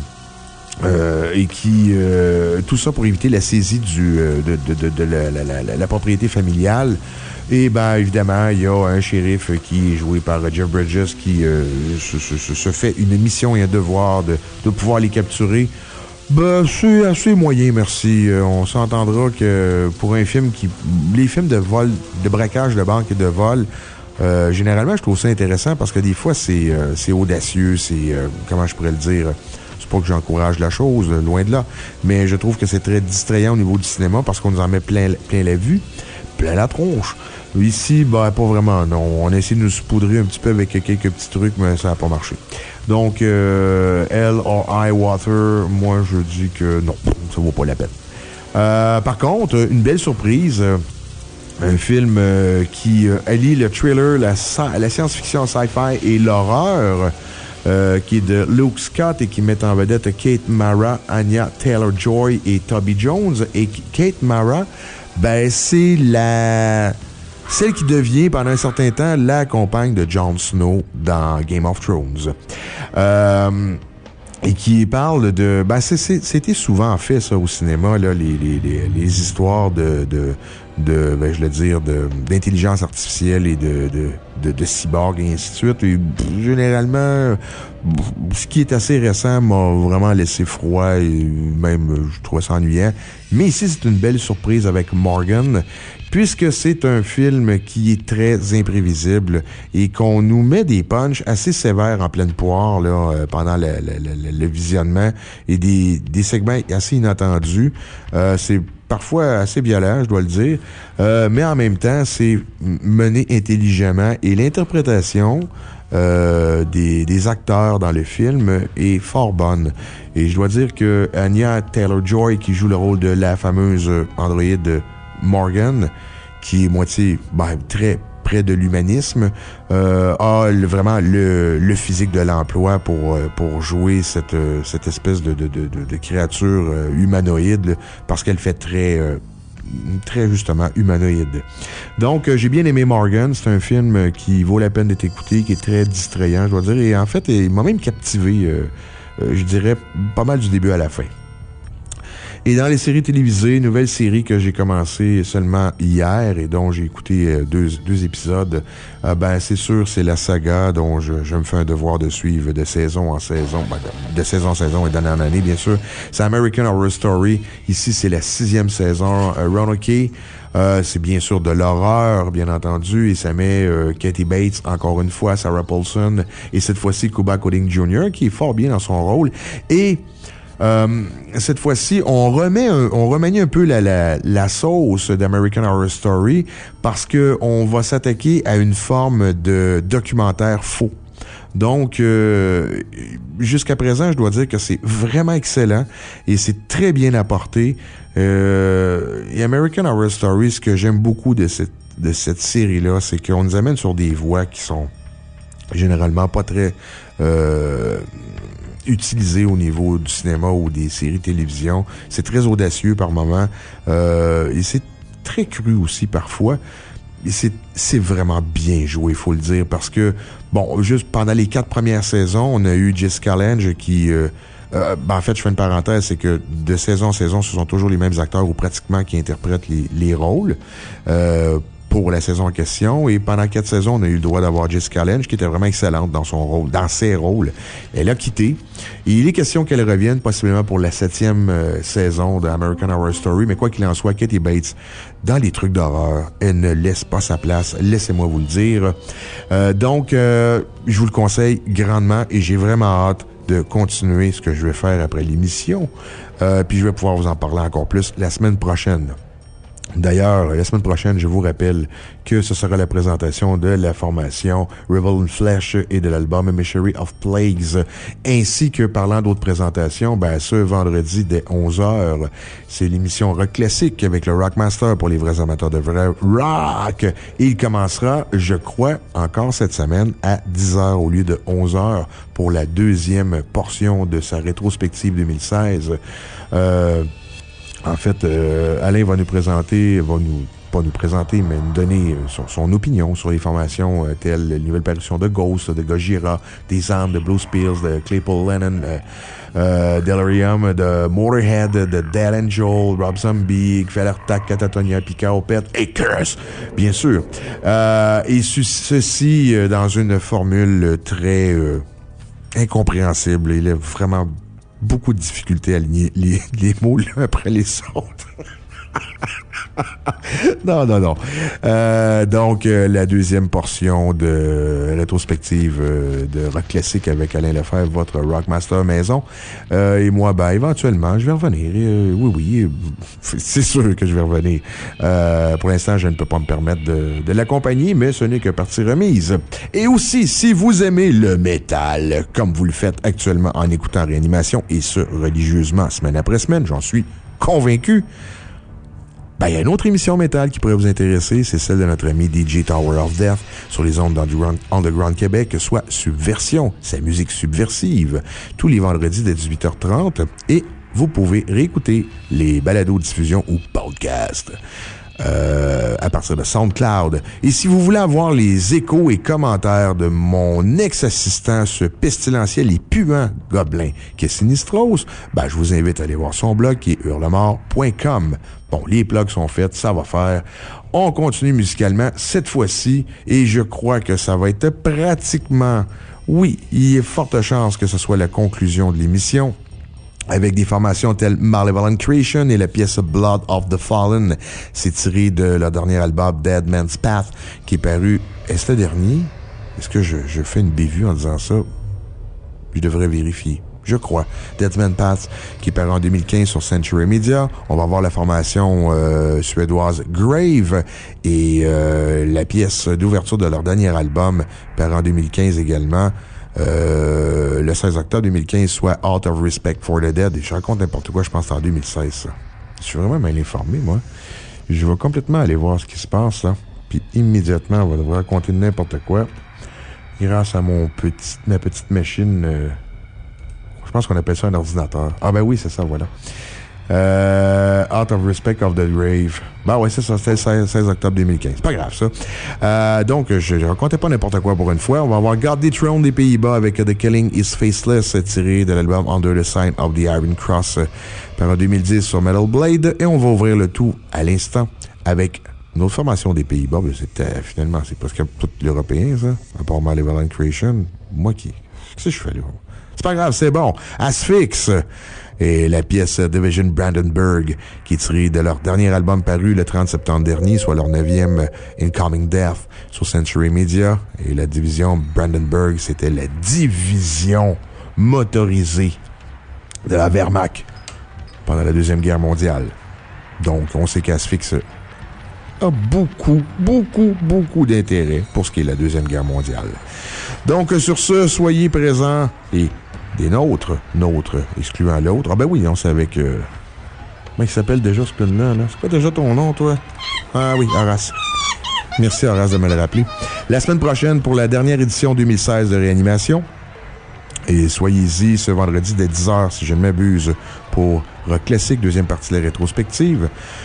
euh, et qui euh, tout ça pour éviter la saisie du euh, de, de, de, de la, la, la, la propriété familiale. Et ben évidemment, il y a un shérif qui est joué par Jeff Bridges qui euh, se, se, se fait une mission et un devoir de, de pouvoir les capturer. Ben, c'est assez moyen, merci. Euh, on s'entendra que pour un film qui... Les films de vol, de braquage de banque et de vol, euh, généralement, je trouve ça intéressant parce que des fois, c'est, euh, c'est audacieux, c'est... Euh, comment je pourrais le dire? C'est pas que j'encourage la chose, loin de là. Mais je trouve que c'est très distrayant au niveau du cinéma parce qu'on nous en met plein, plein la vue, plein la tronche. Ici, ben, pas vraiment, non. On a essayé de nous saupoudrer un petit peu avec quelques petits trucs, mais ça n'a pas marché. Donc, euh, Hell or High Water, moi, je dis que non, ça vaut pas la peine. Euh, par contre, une belle surprise, euh, un film euh, qui euh, allie le thriller, la, la science-fiction sci-fi et l'horreur, euh, qui est de Luke Scott et qui met en vedette Kate Mara, Anya Taylor-Joy et Toby Jones. Et Kate Mara, ben, c'est la... celle qui devient, pendant un certain temps, la compagne de Jon Snow dans Game of Thrones. Euh, et qui parle de... Ben, c'est, c'est, c'était souvent fait, ça, au cinéma, là, les, les, les, les histoires de... de de, ben, je vais dire, de, d'intelligence artificielle et de, de, de, de cyborg et ainsi de suite. Et généralement, ce qui est assez récent m'a vraiment laissé froid et même, je trouvais ça ennuyant. Mais ici, c'est une belle surprise avec Morgan, puisque c'est un film qui est très imprévisible et qu'on nous met des punchs assez sévères en pleine poire, là, pendant le, le, le, le visionnement et des, des segments assez inattendus. Euh, c'est parfois assez violent, je dois le dire, euh, mais en même temps, c'est mené intelligemment et l'interprétation euh, des, des acteurs dans le film est fort bonne. Et je dois dire que Anya Taylor-Joy, qui joue le rôle de la fameuse androïde Morgan, qui est moitié, ben, très près de l'humanisme, euh, a le, vraiment le, le physique de l'emploi pour, pour jouer cette, cette espèce de, de, de, de créature humanoïde, parce qu'elle fait très, très justement humanoïde. Donc, j'ai bien aimé Morgan. C'est un film qui vaut la peine d'être écouté, qui est très distrayant, je dois dire. Et en fait, il m'a même captivé, euh, je dirais, pas mal du début à la fin. Et dans les séries télévisées, nouvelle série que j'ai commencé seulement hier et dont j'ai écouté deux, deux épisodes, euh, ben c'est sûr, c'est la saga dont je, je me fais un devoir de suivre de saison en saison, ben de, de saison en saison et d'année en année, bien sûr. C'est American Horror Story. Ici, c'est la sixième saison. Euh, Roanoke, euh, c'est bien sûr de l'horreur, bien entendu, et ça met euh, Kathy Bates, encore une fois, Sarah Paulson, et cette fois-ci, Cuba Gooding junior, qui est fort bien dans son rôle. Et Euh, cette fois-ci, on remet, un, on remanie un peu la, la, la sauce d'American Horror Story parce que on va s'attaquer à une forme de documentaire faux. Donc, euh, jusqu'à présent, je dois dire que c'est vraiment excellent et c'est très bien apporté. Euh, et American Horror Story, ce que j'aime beaucoup de cette, de cette série-là, c'est qu'on nous amène sur des voies qui sont généralement pas très euh, utilisées au niveau du cinéma ou des séries télévision. C'est très audacieux par moments euh, et c'est très cru aussi parfois. Et c'est, c'est vraiment bien joué, il faut le dire, parce que, bon, juste pendant les quatre premières saisons, on a eu Jessica Lange qui... Euh, euh, ben en fait, je fais une parenthèse, c'est que de saison en saison, ce sont toujours les mêmes acteurs ou pratiquement qui interprètent les, les rôles euh, pour la saison en question. Et pendant quatre saisons, on a eu le droit d'avoir Jessica Lange qui était vraiment excellente dans son rôle, dans ses rôles. Elle a quitté. Et il est question qu'elle revienne possiblement pour la septième euh, saison de American Horror Story. Mais quoi qu'il en soit, Kathy Bates, dans les trucs d'horreur, elle ne laisse pas sa place. Laissez-moi vous le dire. Euh, donc, euh, je vous le conseille grandement et j'ai vraiment hâte de continuer ce que je vais faire après l'émission. Euh, puis je vais pouvoir vous en parler encore plus la semaine prochaine. D'ailleurs, la semaine prochaine, je vous rappelle que ce sera la présentation de la formation Revel in Flesh et de l'album Emissary of Plagues, ainsi que, parlant d'autres présentations, ben, ce vendredi dès onze heures, c'est l'émission Rock Classique avec le Rockmaster pour les vrais amateurs de vrai rock. Et il commencera, je crois, encore cette semaine à dix heures au lieu de onze heures pour la deuxième portion de sa rétrospective deux mille seize. Euh, En fait, euh, Alain va nous présenter, va nous, pas nous présenter, mais nous donner euh, son, son opinion sur les formations euh, telles les nouvelles parutions de Ghost, de Gojira, des Armes, de Blue Spears, de Claypool Lennon, euh, euh, Delirium, de Motorhead, de Dead Angel, Rob Zombie, Kvelertak, Catatonia, Pika, Opeth et Curse, bien sûr. Euh, et ce, ceci euh, dans une formule très euh, incompréhensible. Il est vraiment beaucoup de difficultés à aligner les, les mots l'un après les autres. non, non, non. Euh, donc, euh, la deuxième portion de rétrospective euh, de rock classique avec Alain Lefebvre, votre Rockmaster maison. Euh, et moi, ben, éventuellement, je vais revenir. Euh, oui, oui, c'est sûr que je vais revenir. Euh, pour l'instant, je ne peux pas me permettre de, de l'accompagner, mais ce n'est que partie remise. Et aussi, si vous aimez le métal, comme vous le faites actuellement en écoutant Réanimation, et ce, religieusement, semaine après semaine, j'en suis convaincu, ben, il y a une autre émission métal qui pourrait vous intéresser, c'est celle de notre ami D J Tower of Death sur les ondes d'Underground Underground Québec, soit Subversion, sa musique subversive, tous les vendredis dès dix-huit heures trente, et vous pouvez réécouter les balados-diffusions ou podcasts euh, à partir de SoundCloud. Et si vous voulez avoir les échos et commentaires de mon ex-assistant, ce pestilentiel et puant gobelin qui est Sinistros, ben, je vous invite à aller voir son blog qui est hurlemort point com. Bon, les plugs sont faits, ça va faire. On continue musicalement cette fois-ci et je crois que ça va être pratiquement... Oui, il y a forte chance que ce soit la conclusion de l'émission avec des formations telles Malevolent Creation et la pièce Blood of the Fallen. C'est tiré de leur dernier album Dead Man's Path qui est paru... Est-ce le dernier? Est-ce que je, je fais une bévue en disant ça? Je devrais vérifier. Je crois. Dead Man's Path, qui est paru en deux mille quinze sur Century Media. On va voir la formation euh, suédoise Grave et euh, la pièce d'ouverture de leur dernier album, paru en deux mille quinze également, euh, le seize octobre deux mille quinze, soit Out of Respect for the Dead. Et je raconte n'importe quoi, je pense que c'est en deux mille seize, ça. Je suis vraiment mal informé, moi. Je vais complètement aller voir ce qui se passe, là. Puis immédiatement, on va devoir raconter n'importe quoi. Grâce à mon petit, ma petite machine... Euh, Je pense qu'on appelle ça un ordinateur. Ah ben oui, c'est ça, voilà. Euh, Out of Respect of the Grave. Ben ouais, c'est ça, c'était le seize octobre deux mille quinze. C'est pas grave, ça. Euh, donc, je ne racontais pas n'importe quoi pour une fois. On va avoir God Dethroned des Pays-Bas avec The Killing is Faceless, tiré de l'album Under the Sign of the Iron Cross, par en deux mille dix sur Metal Blade. Et on va ouvrir le tout à l'instant avec une autre formation des Pays-Bas. C'était, finalement, c'est presque tout l'européen, ça. À part Malevolent Creation. Moi qui... Qu'est-ce que je fais là? C'est pas grave, c'est bon. Asphyx et la pièce Division Brandenburg qui est tirée de leur dernier album paru le trente septembre dernier, soit leur neuvième Incoming Death sur Century Media. Et la division Brandenburg, c'était la division motorisée de la Wehrmacht pendant la Deuxième Guerre mondiale. Donc, on sait qu'Asphyx a beaucoup, beaucoup, beaucoup d'intérêt pour ce qui est la Deuxième Guerre mondiale. Donc, sur ce, soyez présents et des nôtres, nôtres, excluant l'autre. Ah ben oui, on sait avec... Euh... Comment il s'appelle déjà ce clown-là? Là? C'est quoi déjà ton nom, toi? Ah oui, Horace. Merci, Horace, de me le rappeler. La semaine prochaine, pour la dernière édition deux mille seize de Réanimation. Et soyez-y ce vendredi dès dix heures, si je ne m'abuse, pour Rock Classique, deuxième partie de la rétrospective.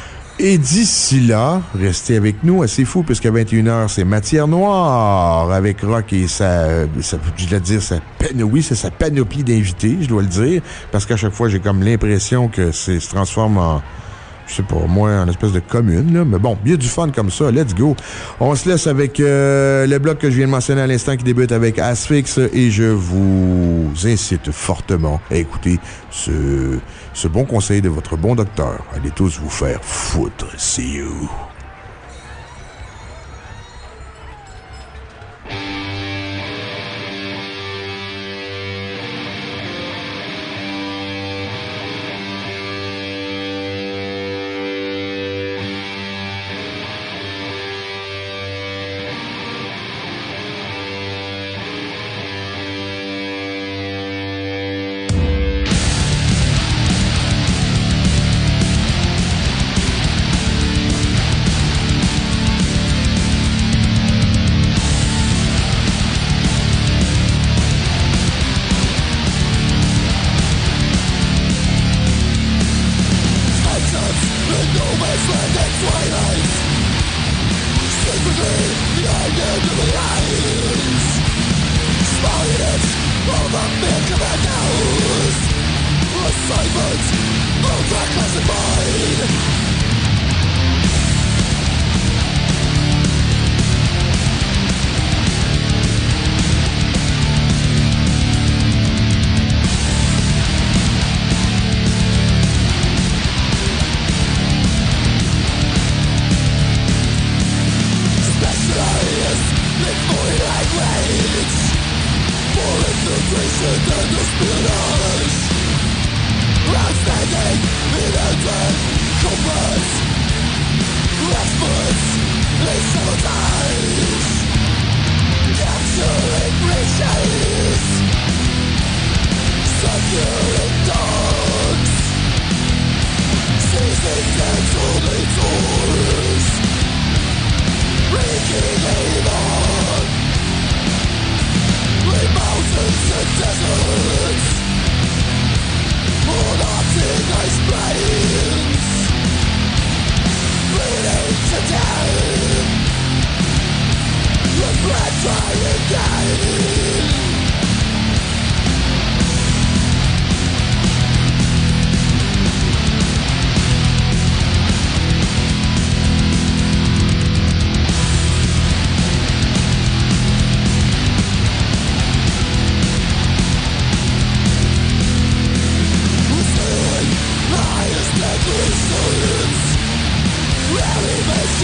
Et d'ici là, restez avec nous. C'est fou, puisqu'à vingt et une heures, c'est Matière Noire avec Rock et sa, sa je dois dire, sa panoplie, oui, c'est sa panoplie d'invités, je dois le dire, parce qu'à chaque fois, j'ai comme l'impression que c'est se transforme en, je sais pas, moi, en espèce de commune, là. Mais bon, il y a du fun comme ça. Let's go. On se laisse avec euh, le bloc que je viens de mentionner à l'instant qui débute avec Asphyx et je vous incite fortement à écouter ce, ce bon conseil de votre bon docteur. Allez tous vous faire foutre. See you.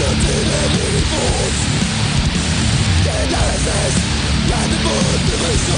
Analysis, and the moon, the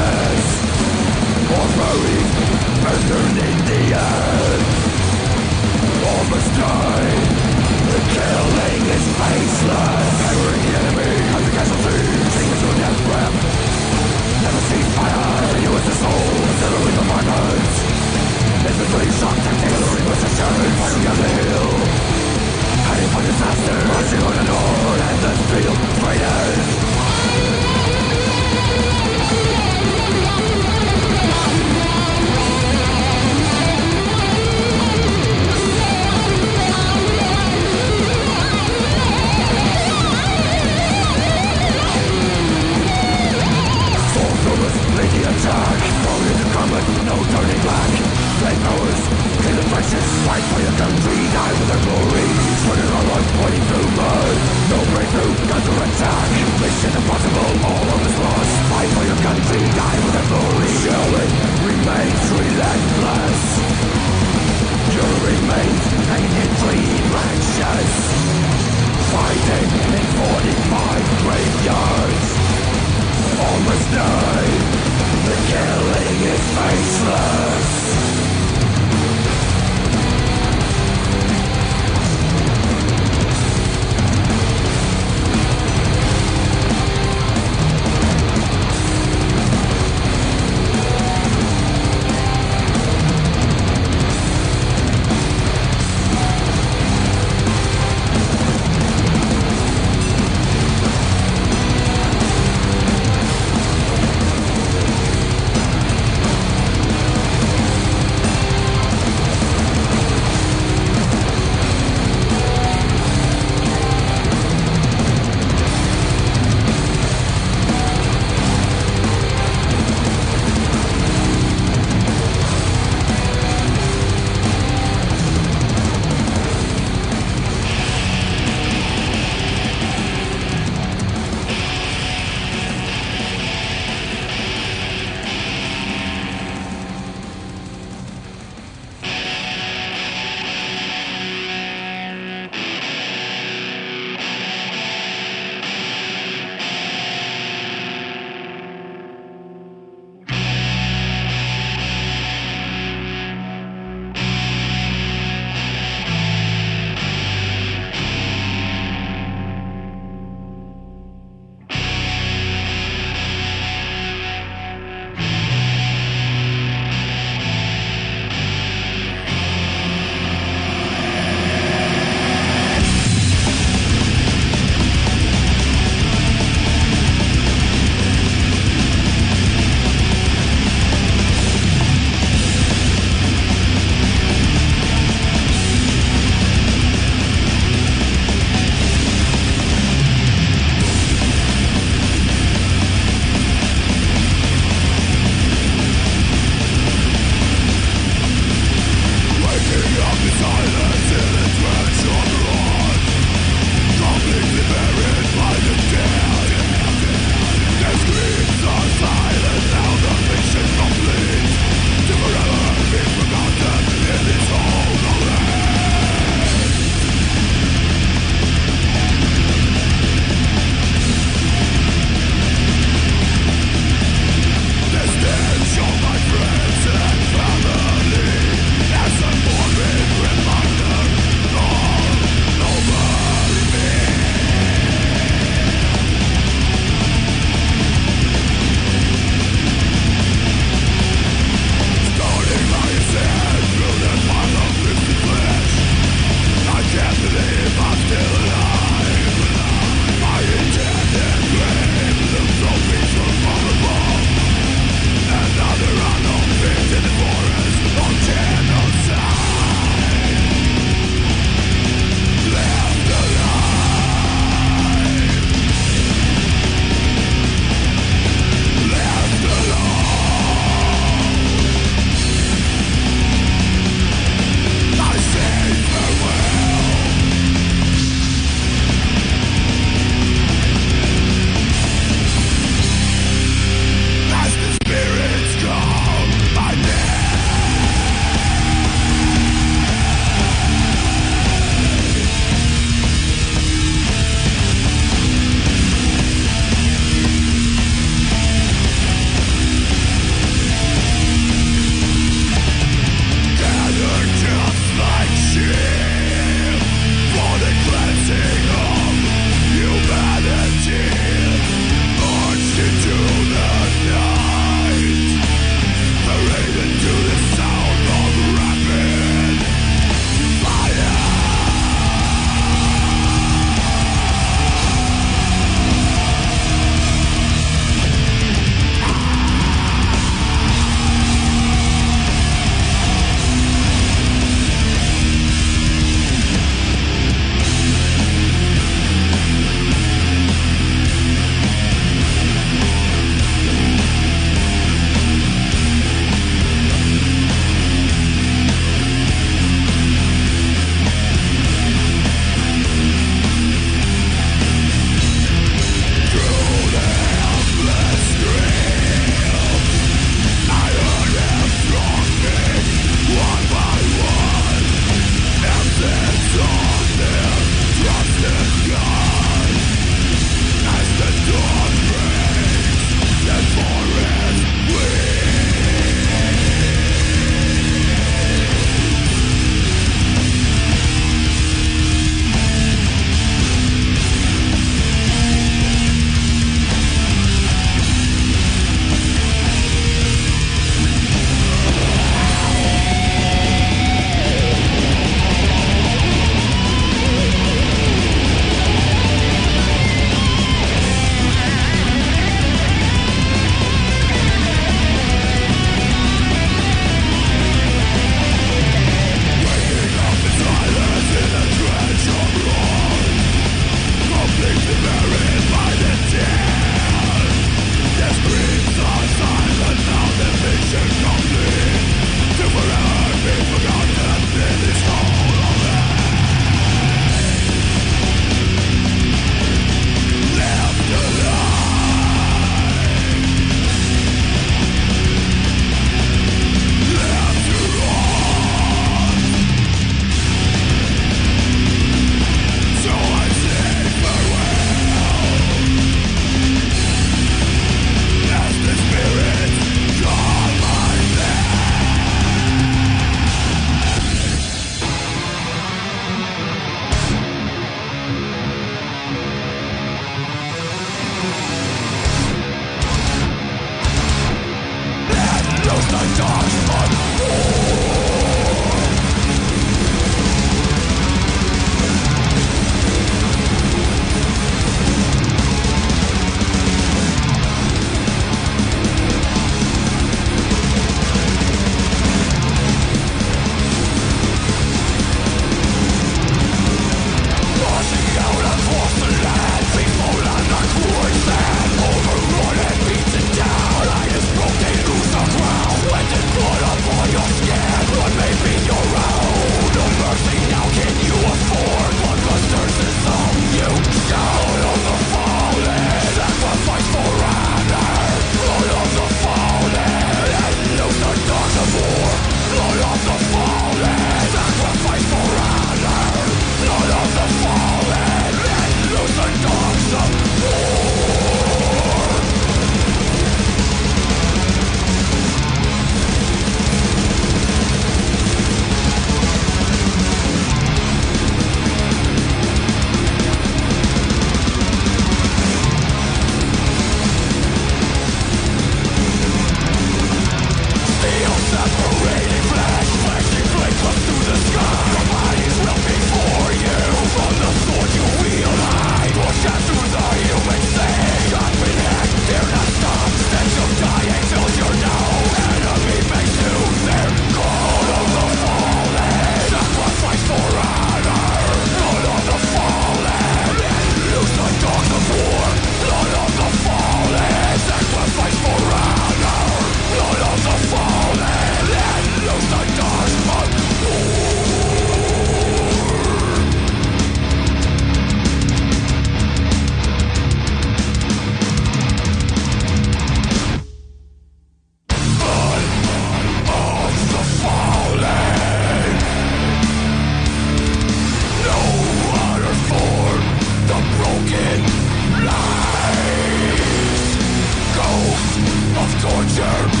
broken lies, ghosts of torture.